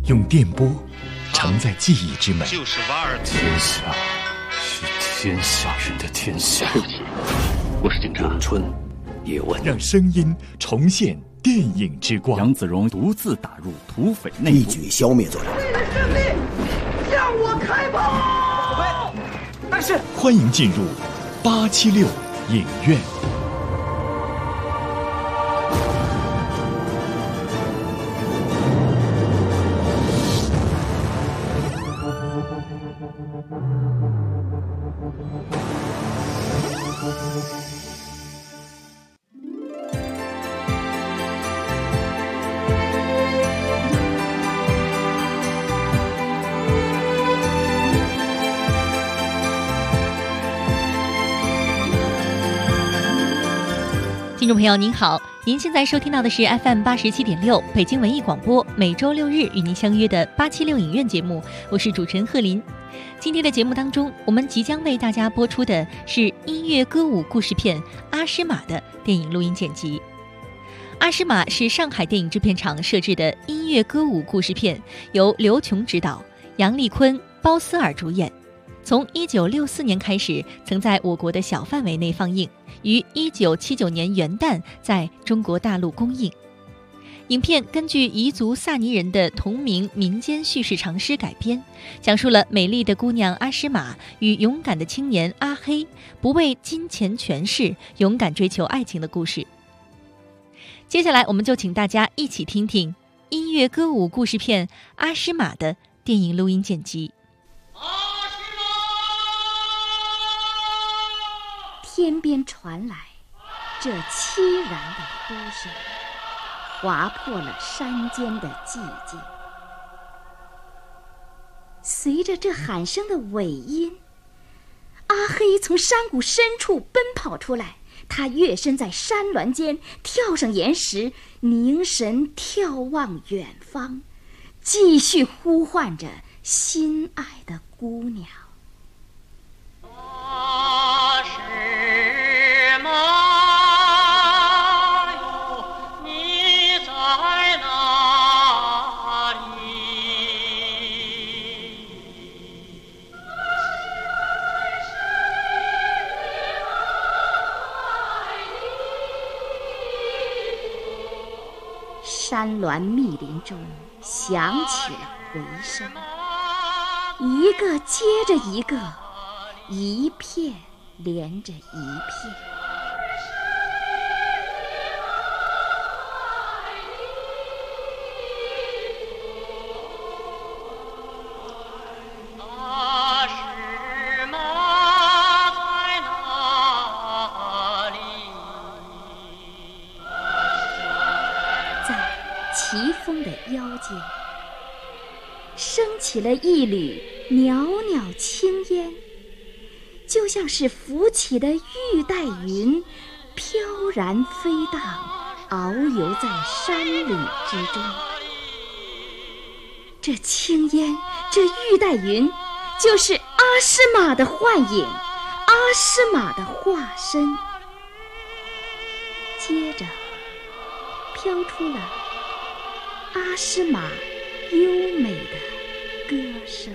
用电波承载记忆之美。 就是瓦尔天下是天下人的天下。 对不起，我是警察。 咏春叶问， 让声音重现电影之光。 杨子荣独自打入土匪内部， 一举消灭罪人。 你的势力向我开炮！ 但是，欢迎进入876影院。 听众朋友您好，您现在收听到的是 FM87.6 北京文艺广播，每周6日与您相约的876影院节目，我是主持人贺林。今天的节目当中，我们即将为大家播出的是音乐歌舞故事片《阿诗玛》的电影录音剪辑。《阿诗玛》是上海电影制片厂摄制的音乐歌舞故事片，由刘琼执导，杨丽坤、包思尔主演。从1964年开始，曾在我国的小范围内放映，于1979年元旦在中国大陆公映。影片根据彝族萨尼人的同名民间叙事长诗改编，讲述了美丽的姑娘阿诗玛与勇敢的青年阿黑不为金钱权势，勇敢追求爱情的故事。接下来，我们就请大家一起听听音乐歌舞故事片《阿诗玛》的电影录音剪辑。 天边传来这凄然的呼声，划破了山间的寂静。随着这喊声的尾音，阿黑从山谷深处奔跑出来，他跃身在山峦间，跳上岩石，凝神眺望远方，继续呼唤着心爱的姑娘。山峦密林中响起了回声，一个接着一个，一片连着一片。奇峰的腰间升起了一缕袅袅青烟，就像是浮起的玉带云，飘然飞荡，遨游在山岭之中。这青烟，这玉带云，就是阿诗玛的幻影，阿诗玛的化身。接着飘出了阿诗玛优美的歌声。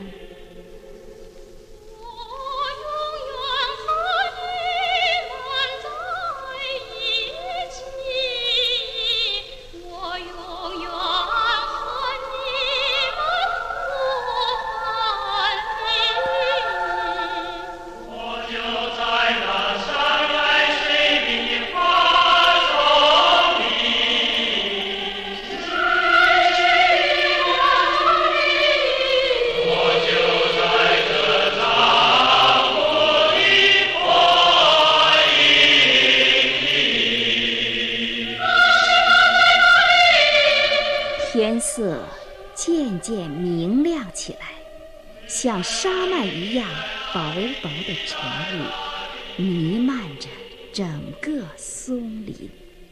天色渐渐明亮起来，像纱幔一样薄薄的晨雾弥漫着整个松林。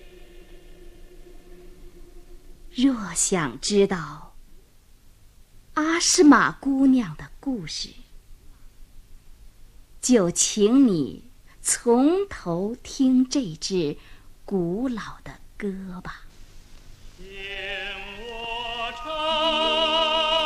若想知道阿诗玛姑娘的故事，就请你从头听这支古老的歌吧。 听我唱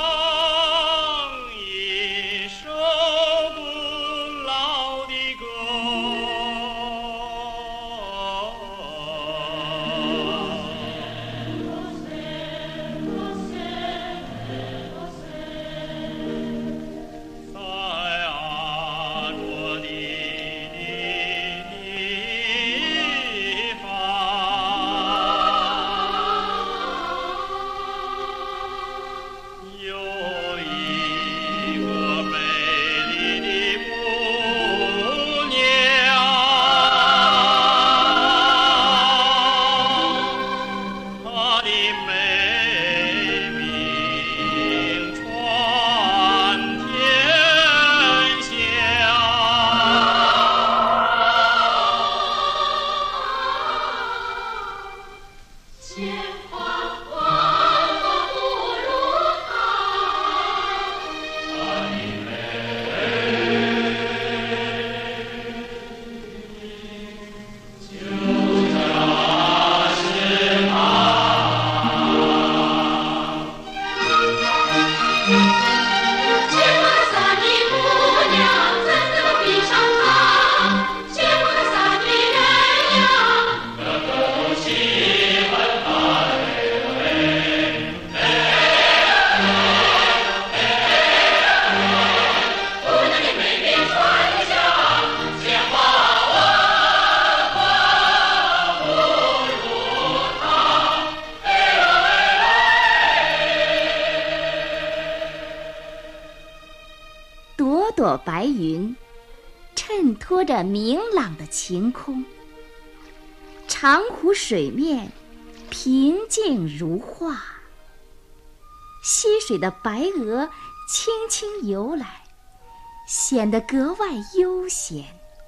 朵白云，衬托着明朗的晴空。长湖水面平静如画，溪水的白鹅轻轻游来，显得格外悠闲。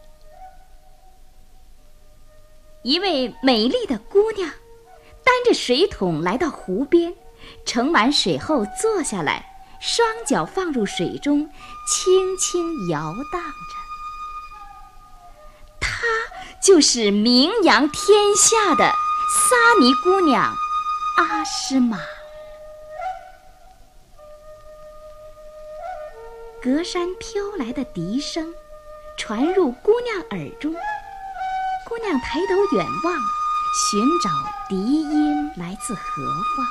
一位美丽的姑娘担着水桶来到湖边，盛满水后坐下来，双脚放入水中，轻轻摇荡着。她就是名扬天下的撒尼姑娘阿诗玛。隔山飘来的笛声传入姑娘耳中，姑娘抬头远望，寻找笛音来自何方。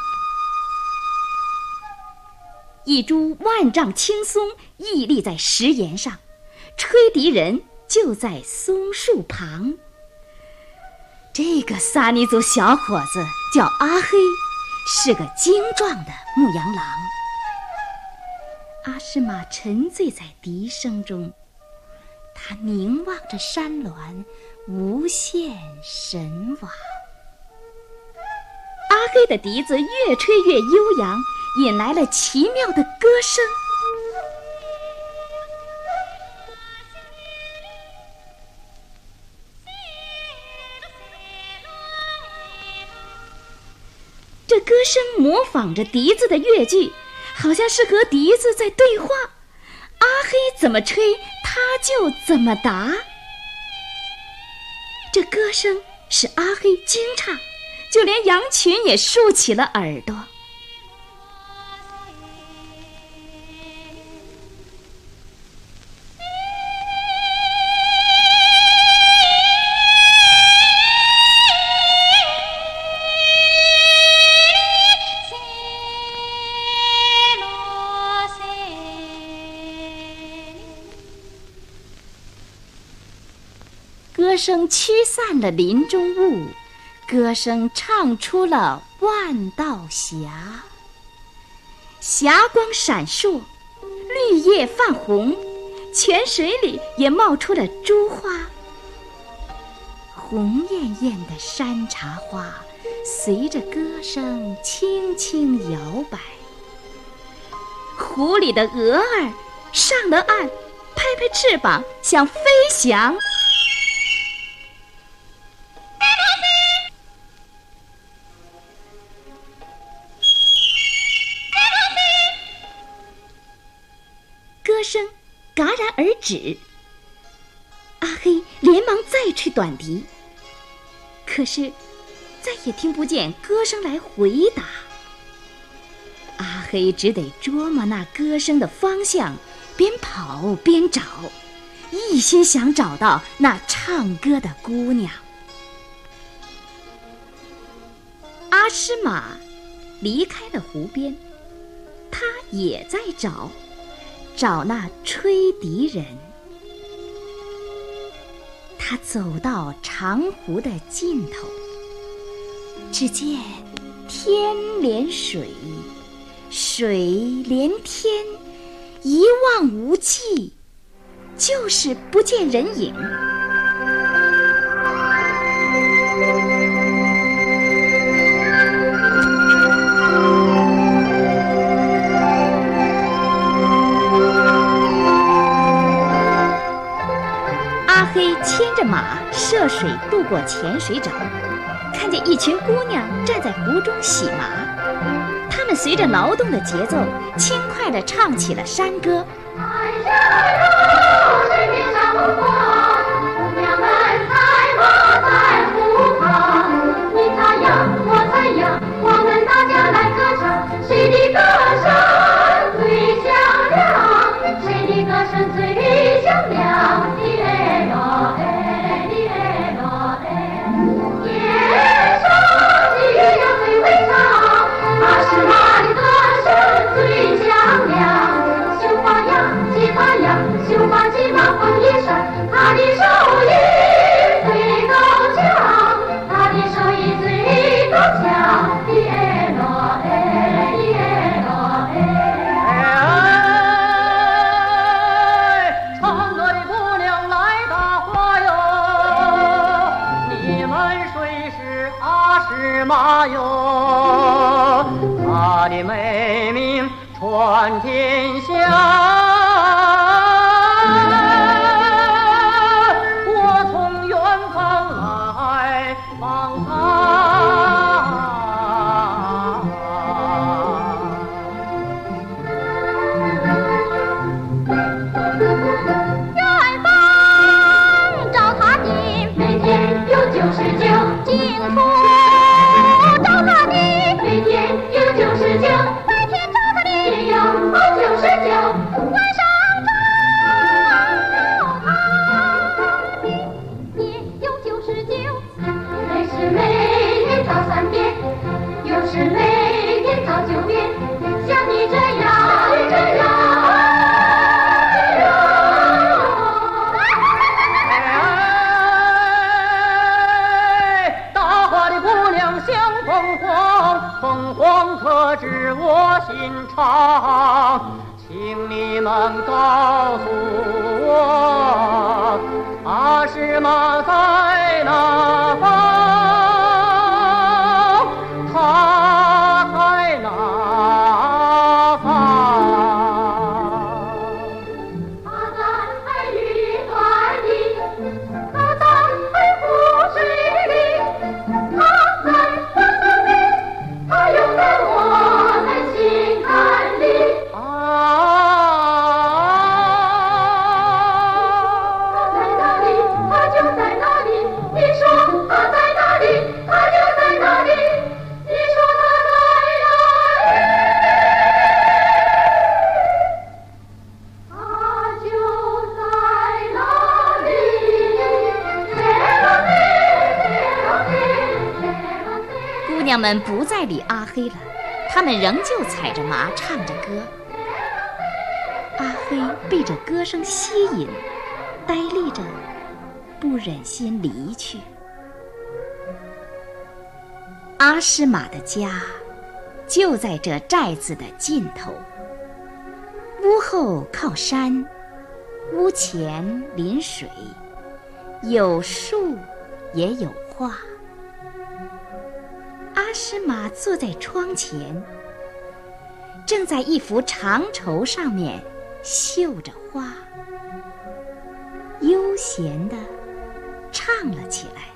一株万丈青松屹立在石岩上，吹笛人就在松树旁。这个撒尼族小伙子叫阿黑，是个精壮的牧羊郎。阿诗玛沉醉在笛声中，他凝望着山峦，无限神往。阿黑的笛子越吹越悠扬，引来了奇妙的歌声。这歌声模仿着笛子的乐句，好像是和笛子在对话。阿黑怎么吹，他就怎么答。这歌声使阿黑惊诧，就连羊群也竖起了耳朵。歌声驱散了林中雾，歌声唱出了万道霞。霞光闪烁，绿叶泛红，泉水里也冒出了珠花。红艳艳的山茶花随着歌声轻轻摇摆。湖里的鹅儿上了岸，拍拍翅膀想飞翔。歌声戛然而止，阿黑连忙再吹短笛，可是再也听不见歌声来回答。阿黑只得捉摸那歌声的方向，边跑边找，一心想找到那唱歌的姑娘。阿诗玛离开了湖边，他也在找那吹笛人。他走到长湖的尽头，只见天连水，水连天，一望无际，就是不见人影。阿黑牵着马涉水渡过浅水沼，看见一群姑娘站在湖中洗麻，她们随着劳动的节奏，轻快地唱起了山歌。 水面上风光，姑娘们踩马在湖旁，你踩呀，我踩呀，我们大家来歌唱，谁的歌声最响亮？谁的歌声最响亮？绣花鸡马放一声，他传天下。我从远方来访他， 远方找他的每天有99，净土找他的每天有99，白天找他的也有99，晚上找他的也有99。每时每天找3遍，有时每天找9遍，像你这样。 大花的姑娘像凤凰，凤凰可知我心肠，请你们告诉我，阿诗玛在哪方？他在哪方？ 他在云端里，他在湖水里，他在花丛里，他又在我的心坎里。在哪里，他就在哪里。你说他在哪里，他就在哪里。你说他在哪里，他就在哪里。 姑娘们不再理阿黑了，她们仍旧踩着马，唱着歌。阿黑被这歌声吸引，呆立着，不忍心离去。阿诗玛的家就在这寨子的尽头，屋后靠山，屋前临水，有树也有花。阿诗玛坐在窗前，正在一幅长绸上面绣着花，悠闲地唱了起来。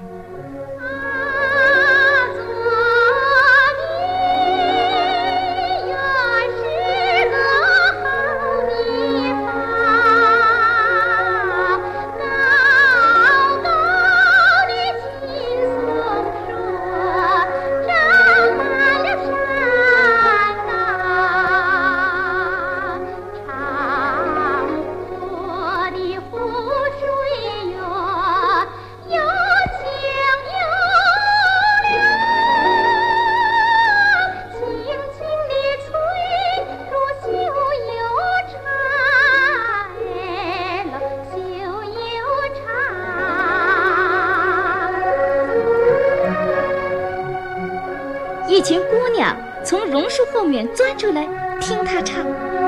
一群姑娘从榕树后面钻出来，听她唱。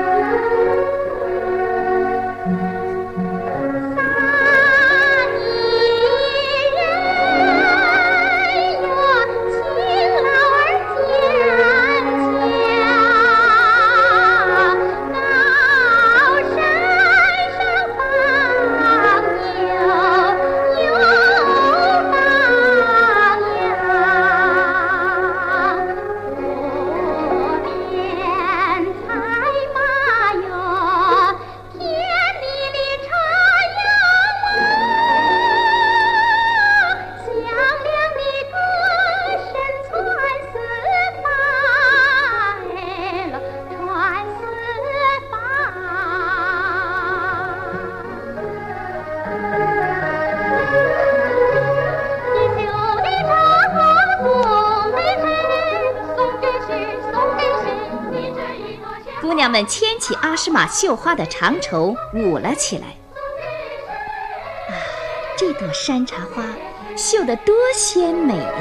姑娘们牵起阿诗玛绣花的长绸舞了起来。啊，这朵山茶花绣得多鲜美呀！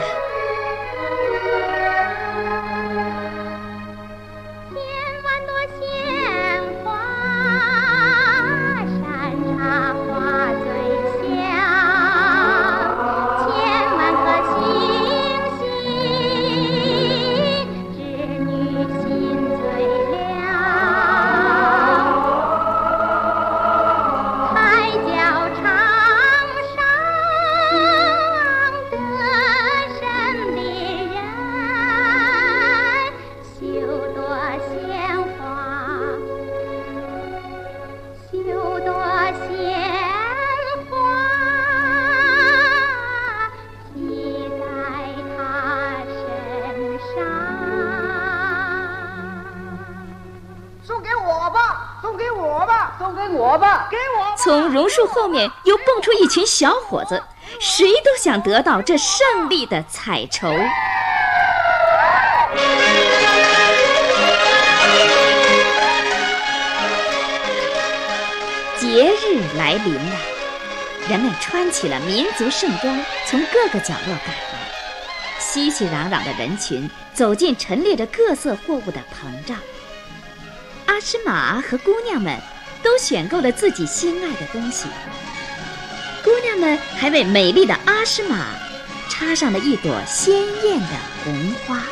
送给我吧，送给我吧，送给我吧，给我。 从榕树后面又蹦出一群小伙子，谁都想得到这胜利的彩绸。节日来临了，人们穿起了民族盛装，从各个角落赶来。熙熙攘攘的人群走进陈列着各色货物的棚帐。阿诗玛和姑娘们都选购了自己心爱的东西。姑娘们还为美丽的阿诗玛插上了一朵鲜艳的红花。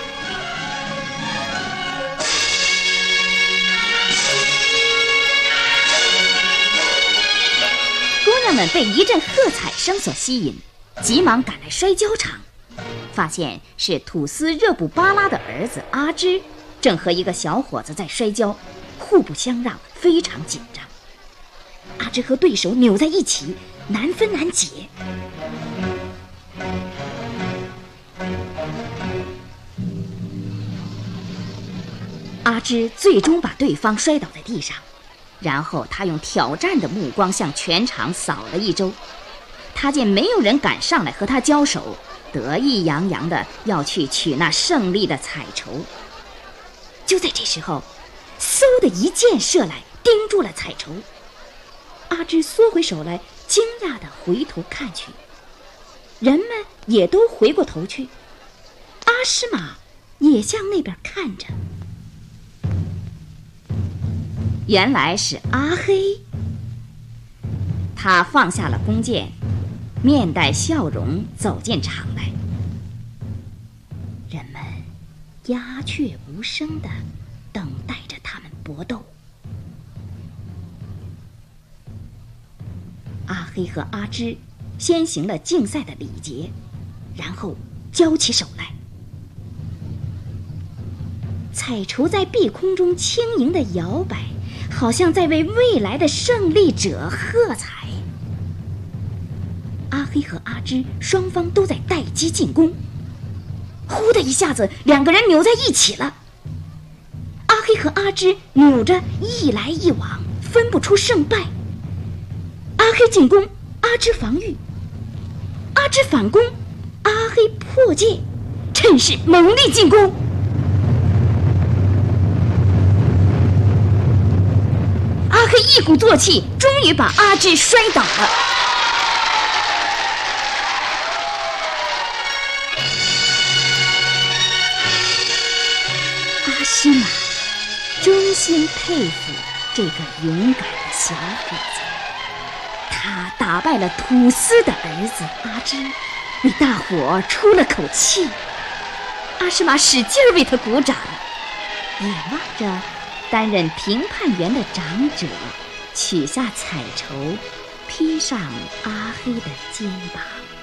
姑娘们被一阵喝彩声所吸引，急忙赶来摔跤场，发现是土司热布巴拉的儿子阿芝正和一个小伙子在摔跤，互不相让，非常紧张。阿芝和对手扭在一起，难分难解。阿芝最终把对方摔倒在地上，然后他用挑战的目光向全场扫了一周。他见没有人敢上来和他交手，得意洋洋地要去取那胜利的彩绸。就在这时候，嗖的一箭射来，盯住了彩绸。阿芝缩回手来，惊讶地回头看去，人们也都回过头去，阿诗玛也向那边看着。原来是阿黑，他放下了弓箭，面带笑容走进场来。人们鸦雀无声地等待着他们搏斗。阿黑和阿芝先行了竞赛的礼节，然后交起手来。彩绸在碧空中轻盈地摇摆，好像在为未来的胜利者喝彩。阿黑和阿芝双方都在待机进攻，忽的一下子，两个人扭在一起了。阿黑和阿芝扭着一来一往，分不出胜败。阿黑进攻，阿芝防御；阿芝反攻，阿黑破戒，趁势猛力进攻。阿黑一鼓作气，终于把阿芝摔倒了。阿诗玛衷心佩服这个勇敢的小伙子，他打败了土司的儿子阿芝，为大伙出了口气。阿诗玛使劲为他鼓掌，眼望着担任评判员的长者取下彩绸，披上阿黑的肩膀。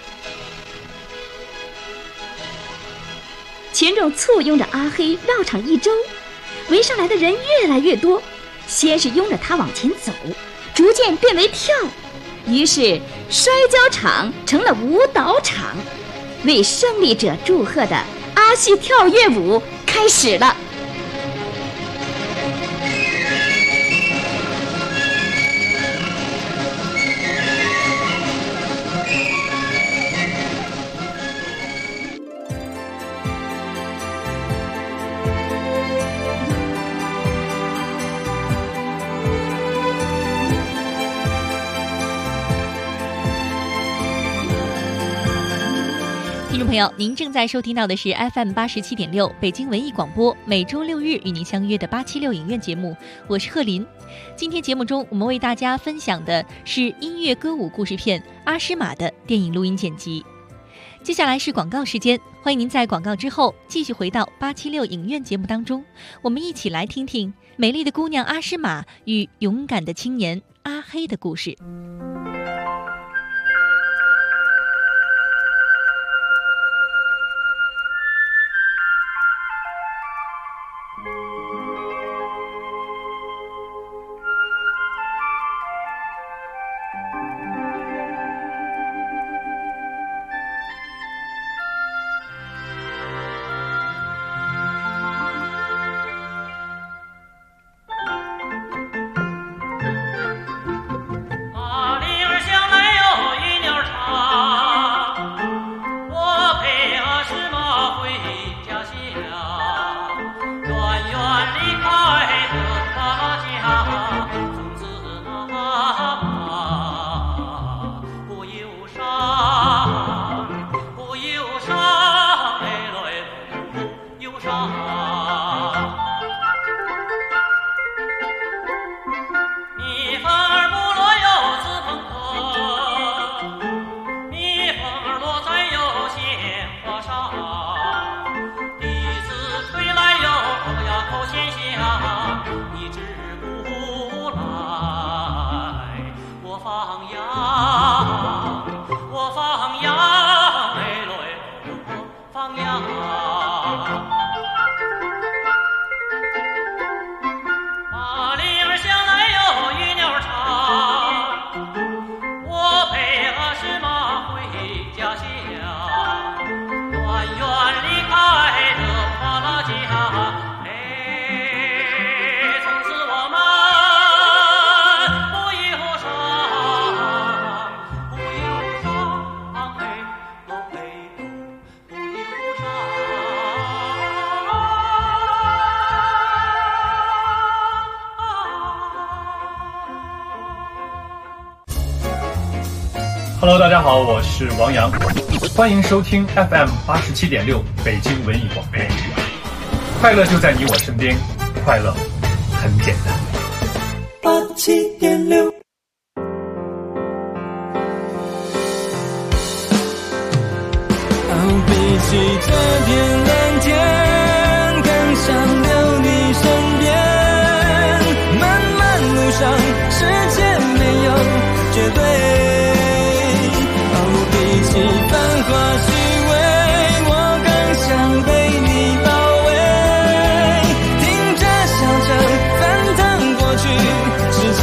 群众簇拥着阿黑绕场一周，围上来的人越来越多，先是拥着他往前走，逐渐变为跳，于是摔跤场成了舞蹈场。为胜利者祝贺的阿细跳跃舞开始了。 听众朋友，您正在收听到的是 FM87.6 北京文艺广播，每周六日与您相约的876影院节目，我是贺林。今天节目中，我们为大家分享的是音乐歌舞故事片《阿诗玛》的电影录音剪辑。接下来是广告时间，欢迎您在广告之后继续回到876影院节目当中，我们一起来听听美丽的姑娘阿诗玛与勇敢的青年阿黑的故事。 Hello， 大家好，我是王阳，欢迎收听 FM 87.6北京文艺广播。快乐就在你我身边，快乐很简单。 87.6。比起这片蓝天，更想留你身边。漫漫路上，世界没有绝对。比起繁华虚伪，我更想被你包围。听着笑着，翻腾过去世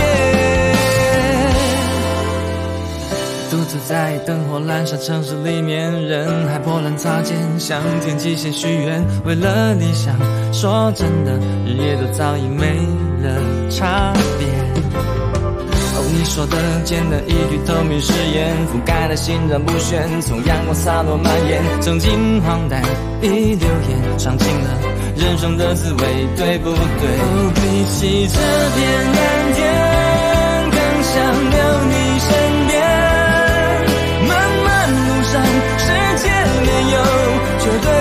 界。独自在灯火阑珊城市里面，人海波澜擦肩，向天际线许愿，为了理想，说真的，日夜都早已没了差别。你说的简单一句透明誓言，覆盖了心然不宣，从阳光洒落蔓延，曾经荒诞已流言，尝尽了人生的滋味，对不对？比起这片蓝天，更想留你身边。漫漫路上，世界没有绝对。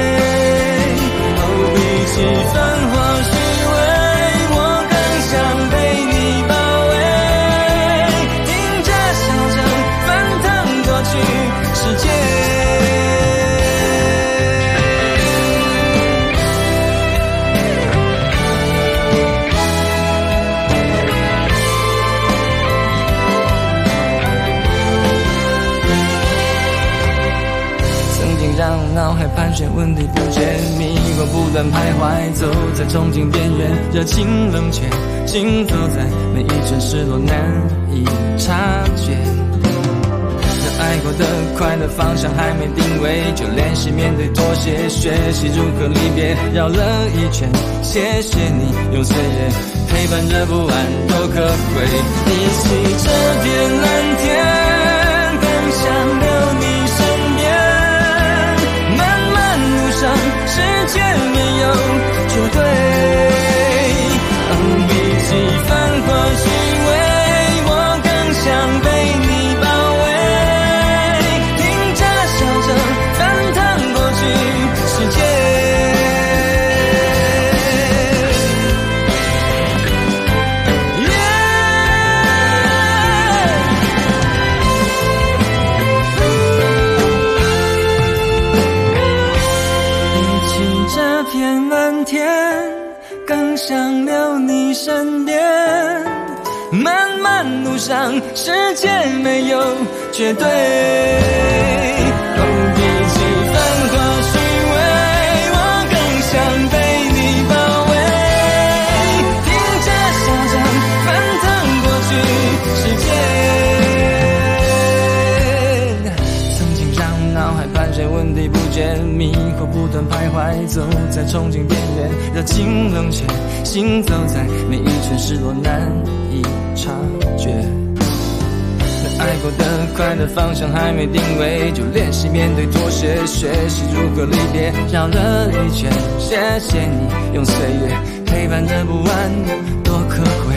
比起繁华虚伪，我更想被你包围。听着笑着，翻腾过去世界。让脑海盘旋，问题不解，迷惑不断徘徊，走在憧憬边缘，热情冷却，行走在每一寸失落难以察觉。热爱过的快乐方向还没定位，就练习面对妥协，学习如何离别，绕了一圈，谢谢你用岁月陪伴着不安，多可贵。比起这片蓝天，更想留你身边。世界没有绝对，比起繁华虚伪，我更想被你包围。听着笑着，翻腾过去世界。片蓝天，更想留你身边。漫漫路上，世界没有绝对。比起繁华虚伪，我更想被你包围。听着笑着，翻腾过去世界。曾经让脑海盘旋，问题不解，迷惑不断徘徊，走在憧憬边缘，热情冷却，行走在每一寸失落难以察觉。那爱过的快乐方向还没定位，就练习面对妥协，学习如何离别，绕了一圈，谢谢你用岁月陪伴着不安，多可贵。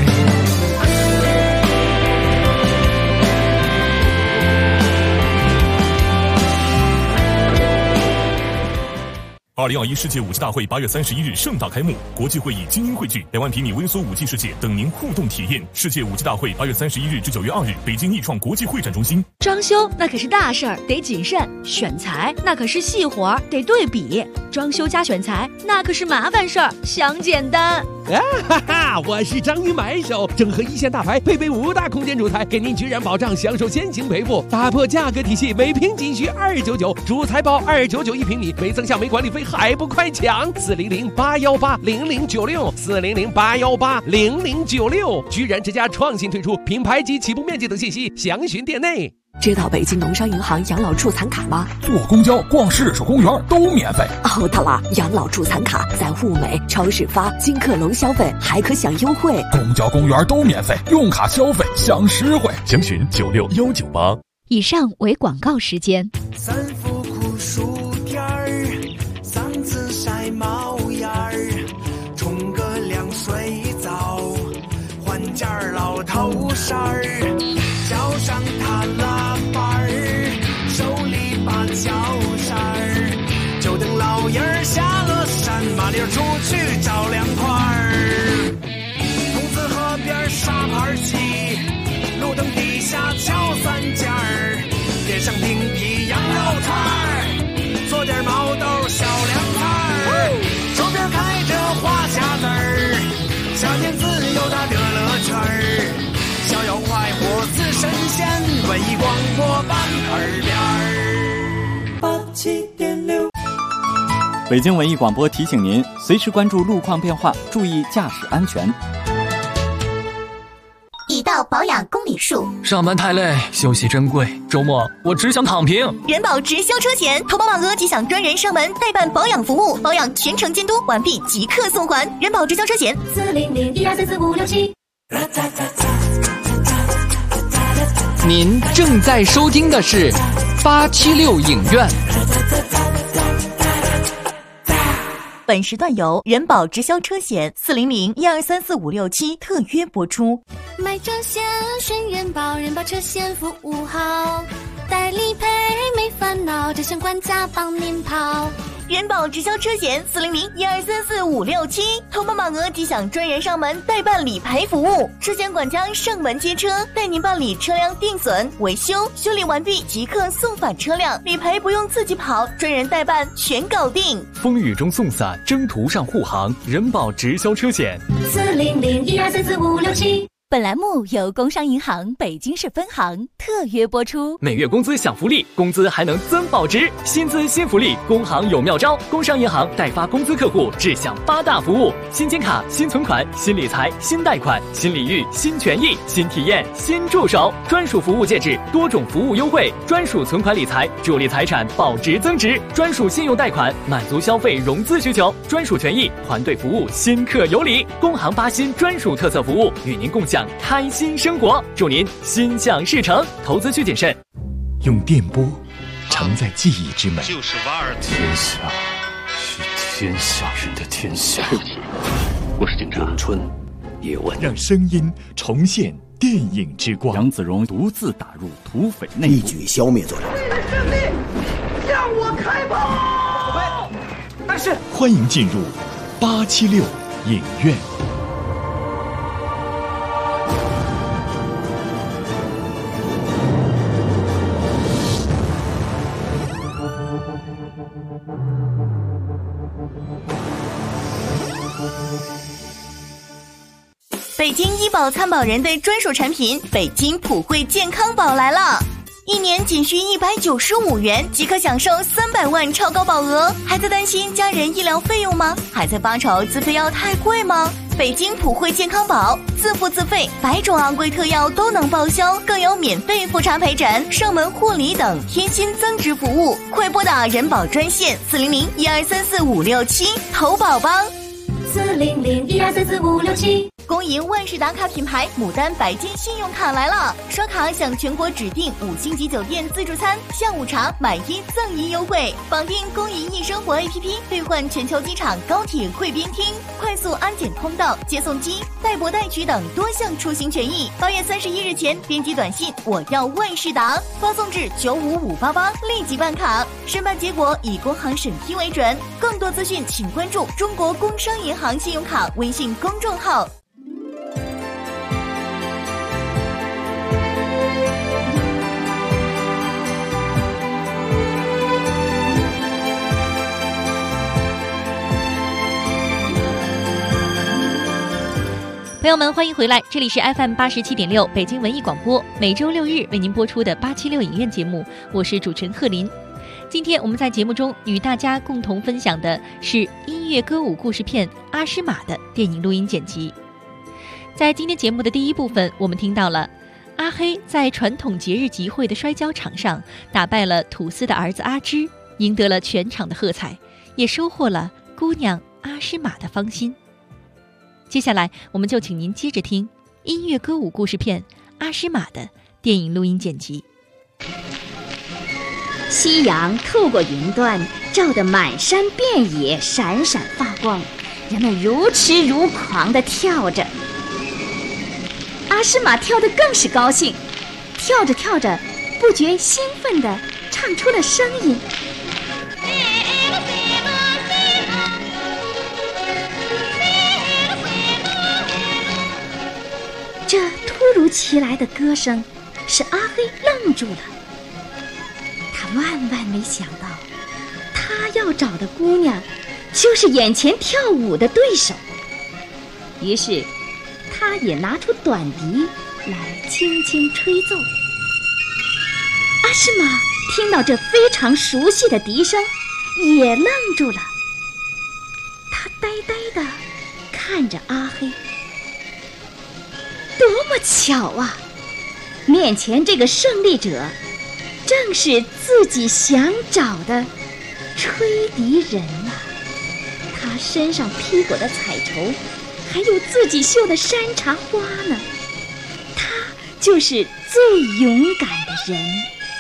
2021世界武器大会8月31日盛大开幕，国际会议精英汇聚，2万平米微缩武器世界等您互动体验。世界武器大会8月31日至9月2日，北京易创国际会展中心。 装修那可是大事儿，得谨慎；选材那可是细活，得对比。装修加选材那可是麻烦事儿，想简单。 哈哈，我是章鱼买手，整合一线大牌，配备5大空间主材，给您居然保障享受先行赔付，打破价格体系，每平仅需299，主材包299一平米，没增项没管理费还不快抢！400-818-0096，400-818-0096，居然之家创新推出品牌及起步面积等信息，详询店内。 知道北京农商银行养老助残卡吗？ 坐公交、逛市属公园都免费。 哦，对了，养老助残卡在物美、超市发金客隆消费还可享优惠， 公交、公园都免费，用卡消费享实惠。 详询96198。 以上为广告时间。 三伏酷暑天儿，嗓子晒冒烟儿，冲个凉水澡，换件老头衫儿，叫上他喇叭儿。 去找凉快儿。桐子河边沙盘戏，路灯底下敲三件儿，点上冰皮羊肉串儿，做点毛豆小凉菜儿，周边开着花匣子儿，夏天自由的乐乐圈儿，逍遥快活似神仙，文艺广播班耳边儿87.6。 北京文艺广播提醒您，随时关注路况变化，注意驾驶安全。 已到保养公里数， 上班太累，休息珍贵，周末我只想躺平。 人保直销车险，投保满额即享专人上门代办保养服务，保养全程监督，完毕即刻送还。人保直销车险40012344567。 您正在收听的是876影院。 本时段由人保直销车险40012344567特约播出。 买车险选人保，人保车险服务好，代理赔没烦恼，车险管家帮您跑。 人保直销车险40012344567，投保满额即享专人上门代办理赔服务，车险管家上门接车，带您办理车辆定损、维修，修理完毕即刻送返车辆，理赔不用自己跑，专人代办全搞定。 风雨中送伞，征途上护航，人保直销车险 40012344567。 本栏目由工商银行北京市分行特约播出。 每月工资享福利，工资还能增保值，薪资新福利，工行有妙招。工商银行代发工资客户只享8大服务：新金卡、新存款、新理财、新贷款、新礼遇、新权益、新体验、新助手，专属服务介质，多种服务优惠，专属存款理财，助力财产保值增值，专属信用贷款，满足消费融资需求，专属权益，团队服务，新客有礼。工行8新专属特色服务，与您共享开心生活，祝您心想事成，投资需谨慎。 用电波承载记忆之美， 就是瓦尔天下是天下人的天下。 我是警察。咏春叶问， 让声音重现电影之光。 杨子荣独自打入土匪内部， 一举消灭作者。 胜利，向我开炮！ 但是，欢迎进入876影院。 北京医保参保人的专属产品北京普惠健康宝来了，1年仅需195元即可享受300万超高保额。还在担心家人医疗费用吗？还在发愁自费药太贵吗？北京普惠健康宝自付自费，100种昂贵特药都能报销，更有免费复查陪诊、上门护理等贴心增值服务。快拨打人保专线40012344567投保吧。 40012344567。 公银万事达卡品牌牡丹白金信用卡来了，刷卡享全国指定5星级酒店自助餐、下午茶买1赠1优惠，绑定公银易生活 APP 兑换全球机场、高铁贵宾厅、快速安检通道、接送机、代博代取等多项出行权益。8月31日前编辑短信我要万事达，发送至95588，立即办卡，申办结果以工行审批为准。更多资讯请关注中国工商银行信用卡微信公众号。 朋友们，欢迎回来，这里是 FM 87.6北京文艺广播，每周6日为您播出的876影院节目，我是主持人贺林。今天我们在节目中与大家共同分享的是音乐歌舞故事片《阿诗玛》的电影录音剪辑。在今天节目的第一部分，我们听到了阿黑在传统节日集会的摔跤场上打败了土司的儿子阿芝，赢得了全场的喝彩，也收获了姑娘阿诗玛的芳心。接下来我们就请您接着听音乐歌舞故事片《阿诗玛》的电影录音剪辑。 夕阳透过云端，照得满山遍野闪闪发光，人们如痴如狂地跳着。阿诗玛跳得更是高兴，跳着跳着，不觉兴奋地唱出了声音。 这突如其来的歌声使阿黑愣住了，他万万没想到，他要找的姑娘就是眼前跳舞的对手。于是他也拿出短笛来轻轻吹奏。阿诗玛听到这非常熟悉的笛声，也愣住了。他呆呆地看着阿黑，多么巧啊！面前这个胜利者，正是自己想找的吹笛人啊！他身上披裹的彩绸，还有自己绣的山茶花呢。他就是最勇敢的人。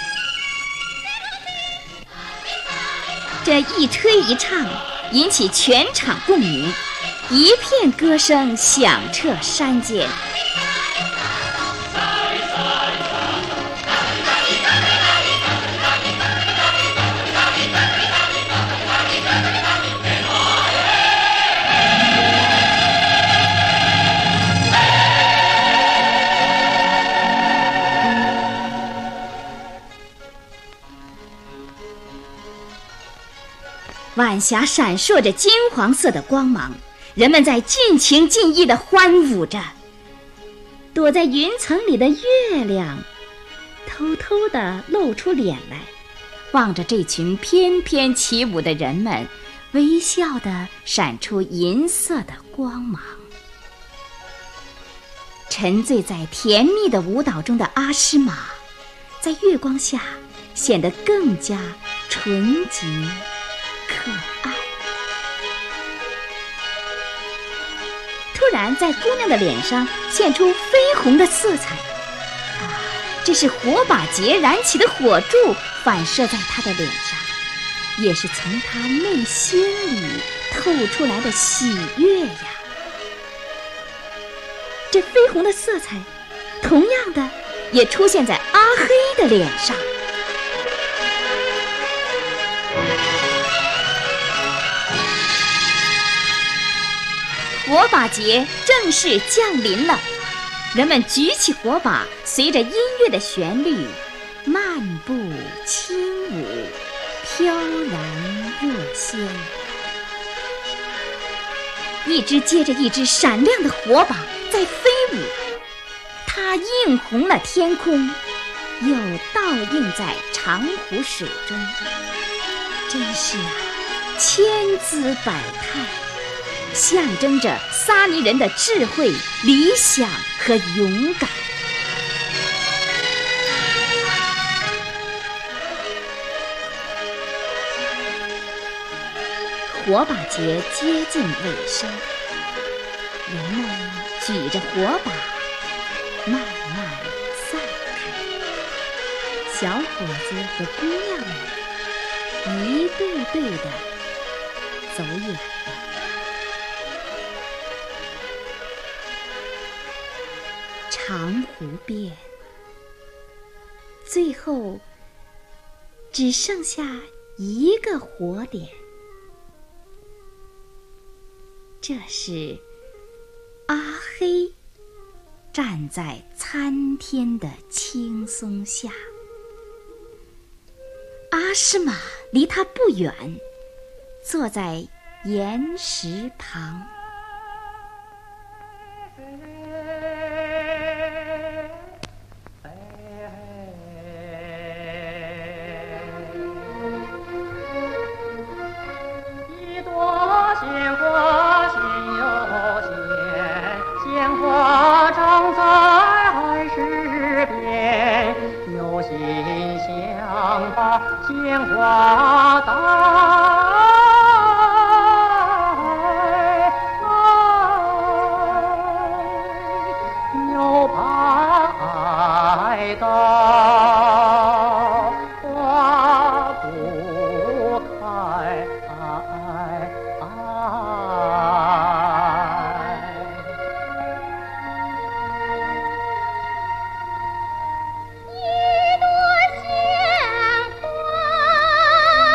这一吹一唱，引起全场共鸣，一片歌声响彻山间。晚霞闪烁着金黄色的光芒，人们在尽情尽意地欢舞着。躲在云层里的月亮偷偷地露出脸来，望着这群翩翩起舞的人们，微笑地闪出银色的光芒。沉醉在甜蜜的舞蹈中的阿诗玛，在月光下显得更加纯洁可爱。突然在姑娘的脸上现出绯红的色彩，这是火把节燃起的火柱反射在她的脸上，也是从她内心里透出来的喜悦呀。这绯红的色彩同样的也出现在阿黑的脸上。火把节正式降临了，人们举起火把，随着音乐的旋律漫步轻舞，飘然若仙。一只接着一只闪亮的火把在飞舞，它映红了天空，又倒映在长湖水中，真是千姿百态，象征着撒尼人的智慧、理想和勇敢。火把节接近尾声，人们举着火把慢慢散开，小伙子和姑娘们一对对地走远了。长湖边，最后只剩下一个火点。这时，阿黑站在参天的青松下，阿诗玛离他不远，坐在岩石旁。 鲜花带，又拍到花不开。 一朵鲜花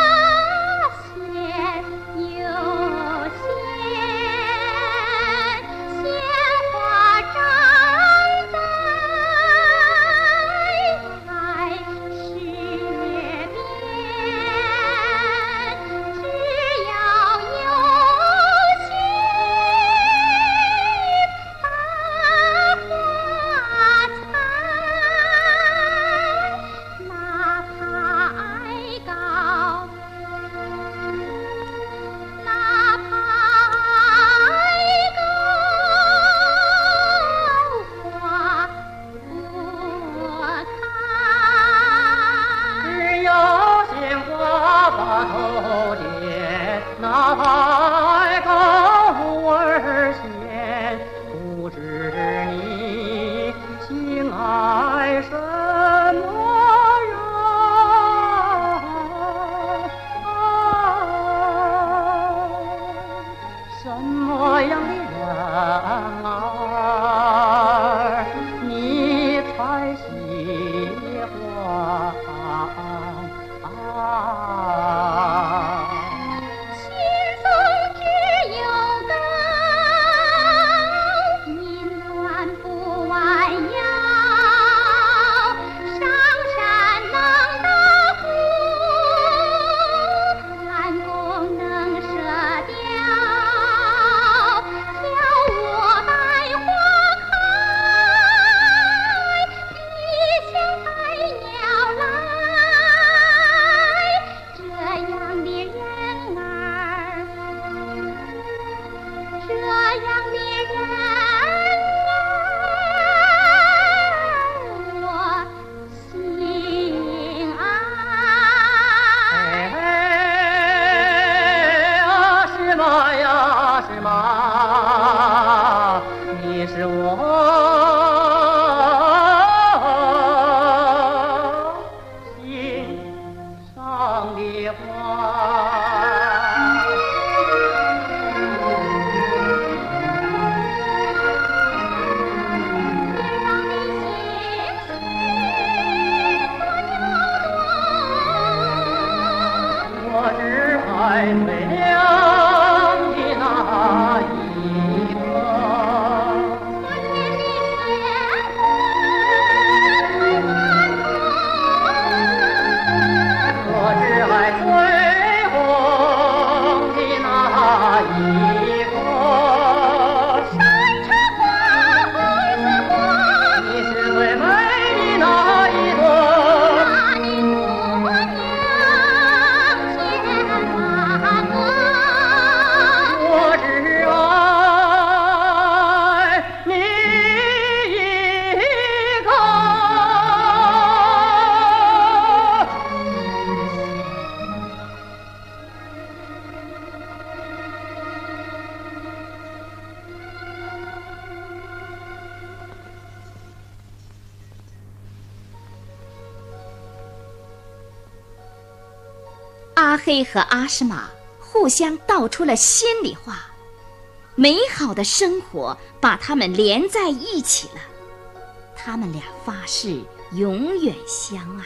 阿黑和阿诗玛互相道出了心里话，美好的生活把他们连在一起了。他们俩发誓永远相爱，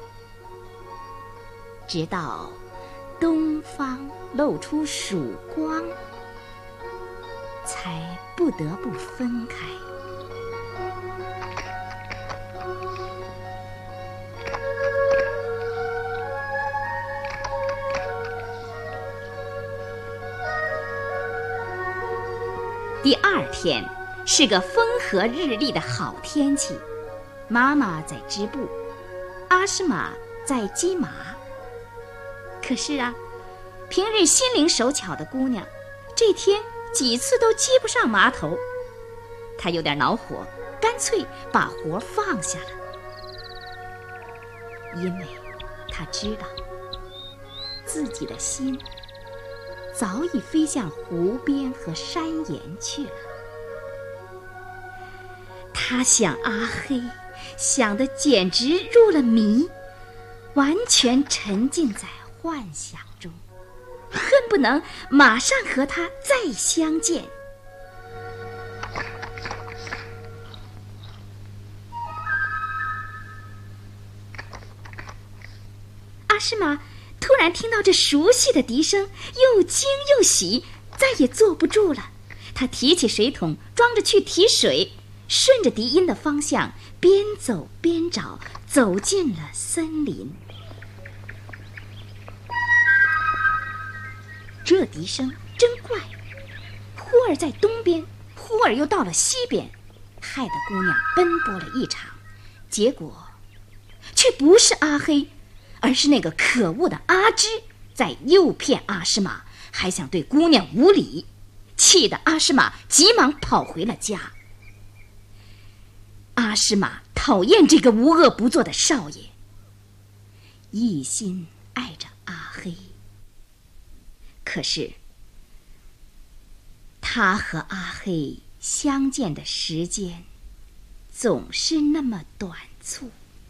直到东方露出曙光，才不得不分开。第二天是个风和日丽的好天气，妈妈在织布，阿诗玛在击麻。可是啊，平日心灵手巧的姑娘，这天几次都击不上麻头。她有点恼火，干脆把活放下了，因为她知道自己的心早已飞向湖边和山岩去了。他想阿黑，想得简直入了迷，完全沉浸在幻想中，恨不能马上和他再相见。阿诗玛突然听到这熟悉的笛声，又惊又喜，再也坐不住了。他提起水桶，装着去提水，顺着笛音的方向边走边找，走进了森林。这笛声真怪，忽而在东边，忽而又到了西边，害得姑娘奔波了一场，结果却不是阿黑，而是那个可恶的阿芝在诱骗阿诗玛，还想对姑娘无礼，气得阿诗玛急忙跑回了家。阿诗玛讨厌这个无恶不作的少爷，一心爱着阿黑。可是他和阿黑相见的时间总是那么短促，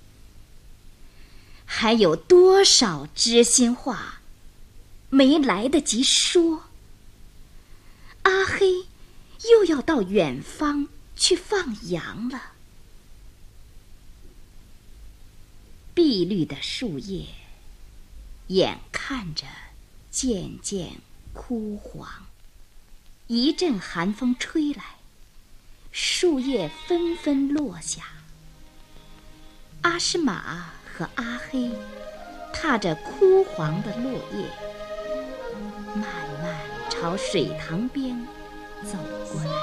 还有多少知心话没来得及说，阿黑又要到远方去放羊了。碧绿的树叶眼看着渐渐枯黄，一阵寒风吹来，树叶纷纷落下。阿诗玛和阿黑踏着枯黄的落叶，慢慢朝水塘边走过来。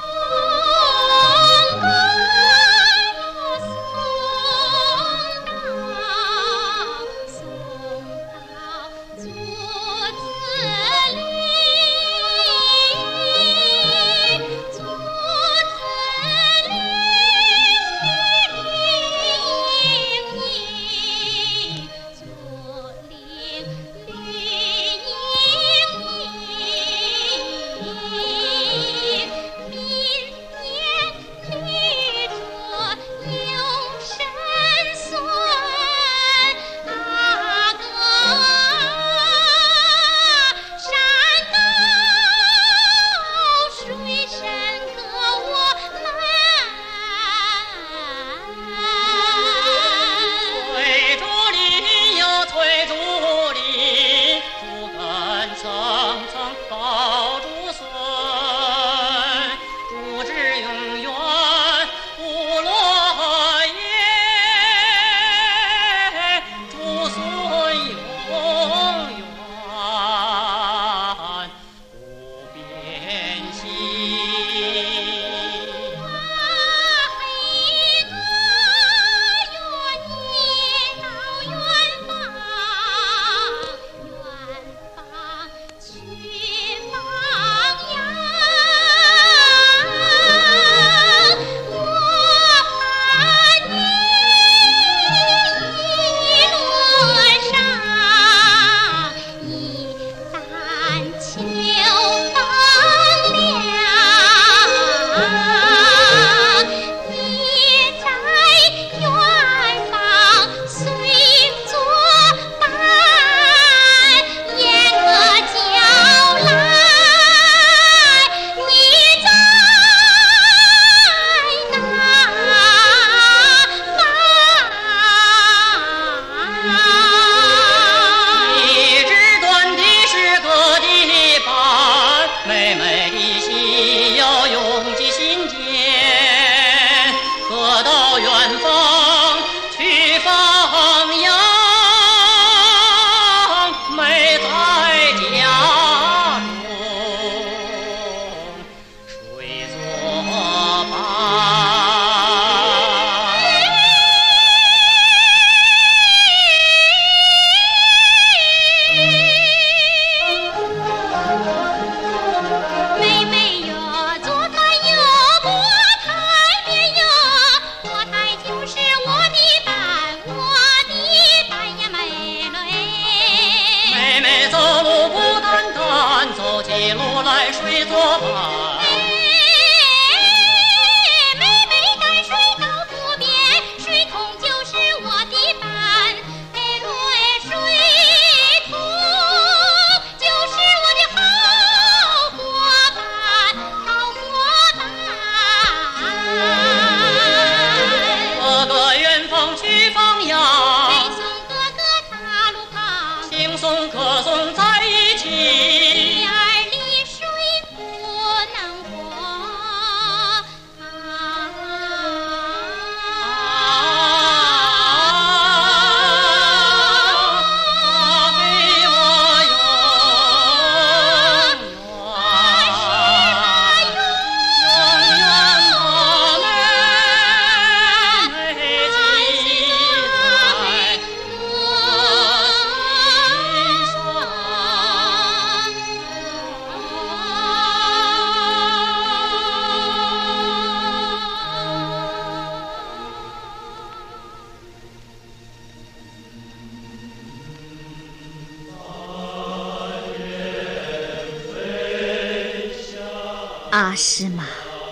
阿诗玛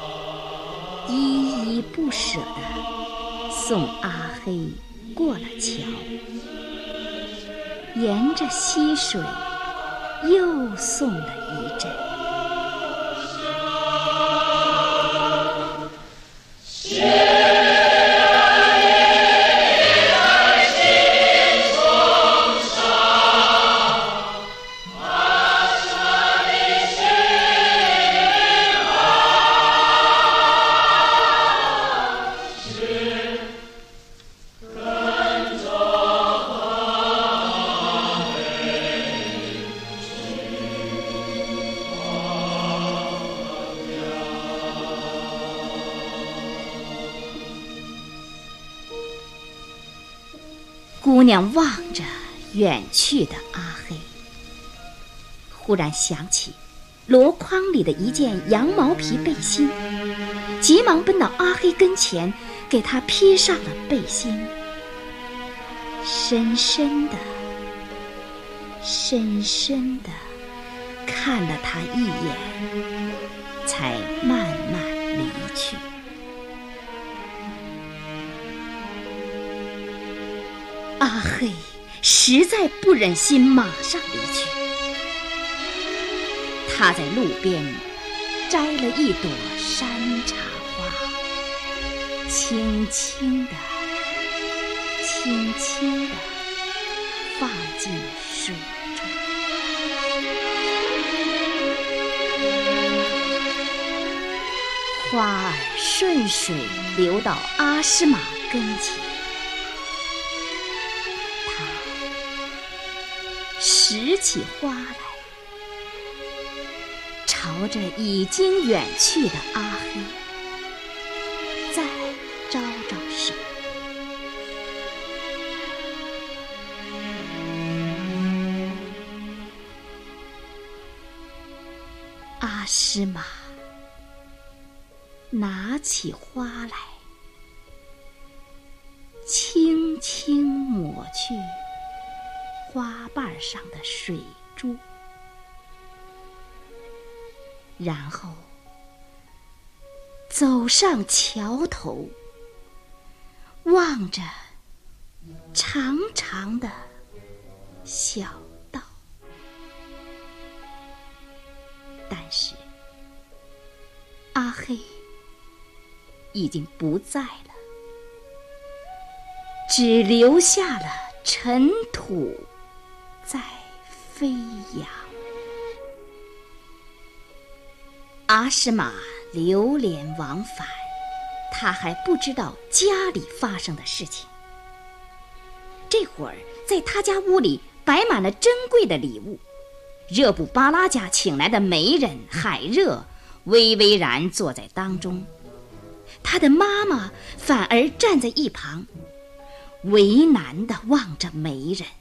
依依不舍地送阿黑过了桥，沿着溪水又送了一阵。姑娘望着远去的阿黑，忽然想起箩筐里的一件羊毛皮背心，急忙奔到阿黑跟前，给他披上了背心，深深地看了他一眼，才慢慢离去。阿黑实在不忍心马上离去，他在路边摘了一朵山茶花，轻轻地放进水中。花儿顺水流到阿诗玛跟前，他拾起花来，朝着已经远去的阿黑再招招手。阿诗玛拿起花来，轻轻抹去花瓣上的水珠，然后走上桥头，望着长长的小道。但是阿黑已经不在了，只留下了尘土在飞扬。阿诗玛流连忘返，他还不知道家里发生的事情。这会儿在他家屋里摆满了珍贵的礼物，热布巴拉家请来的媒人海热巍巍然坐在当中，他的妈妈反而站在一旁，为难地望着媒人。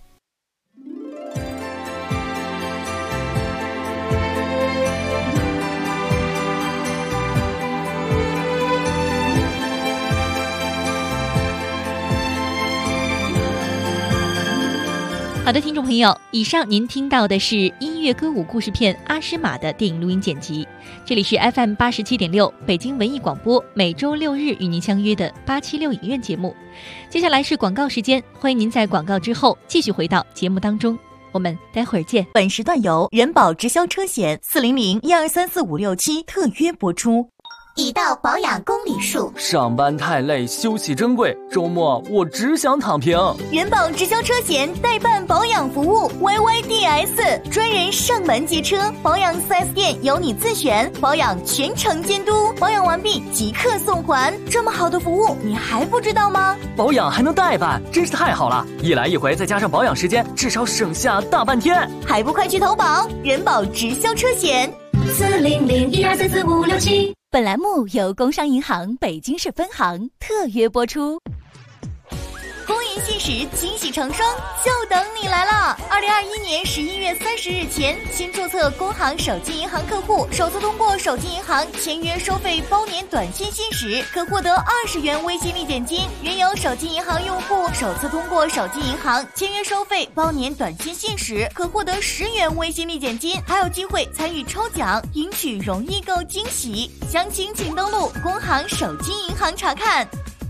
好的，听众朋友，以上您听到的是音乐歌舞故事片《阿诗玛》的电影录音剪辑。这里是 FM 87.6北京文艺广播，每周六日与您相约的876影院节目。接下来是广告时间，欢迎您在广告之后继续回到节目当中，我们待会儿见。 本时段由人保直销车险400-1234567特约播出。已到保养公里数， 上班太累，休息珍贵，周末我只想躺平。 人保直销车险代办保养服务 YYDS， 专人上门接车，保养 4S 店由你自选，保养全程监督，保养完毕即刻送还。这么好的服务你还不知道吗？ 保养还能代办，真是太好了，一来一回再加上保养时间，至少省下大半天。 还不快去投保人保直销车险400-1234567。本栏目由工商银行北京市分行特约播出。公益信使惊喜重生，就等你来了！2021年11月30日前，新注册工行手机银行客户首次通过手机银行签约收费包年短信信使，可获得20元微信立减金。原有手机银行用户首次通过手机银行签约收费包年短信信使，可获得10元微信立减金，还有机会参与抽奖，赢取容易购惊喜。详情请登录工行手机银行查看。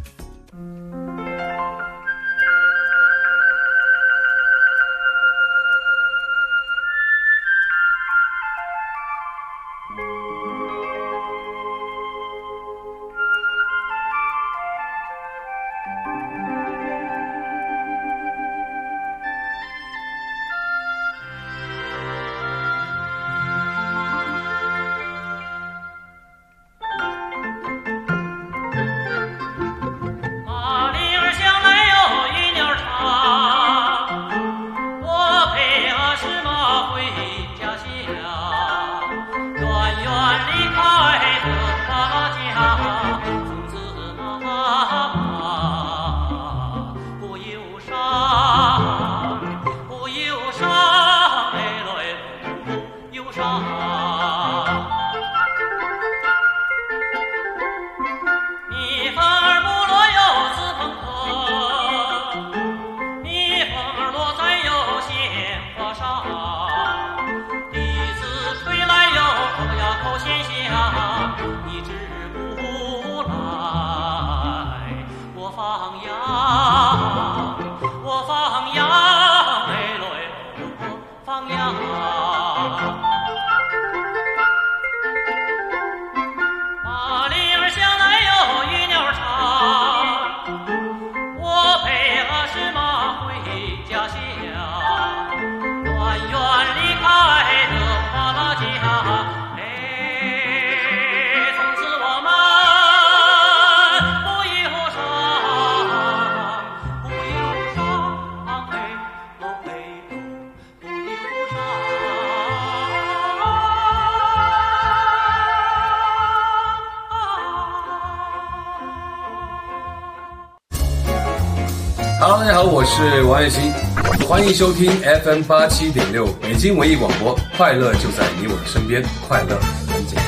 Hello， 大家好，我是王栎鑫，欢迎收听 FM 87.6北京文艺广播，快乐就在你我的身边，快乐很简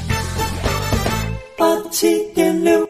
单。87.6。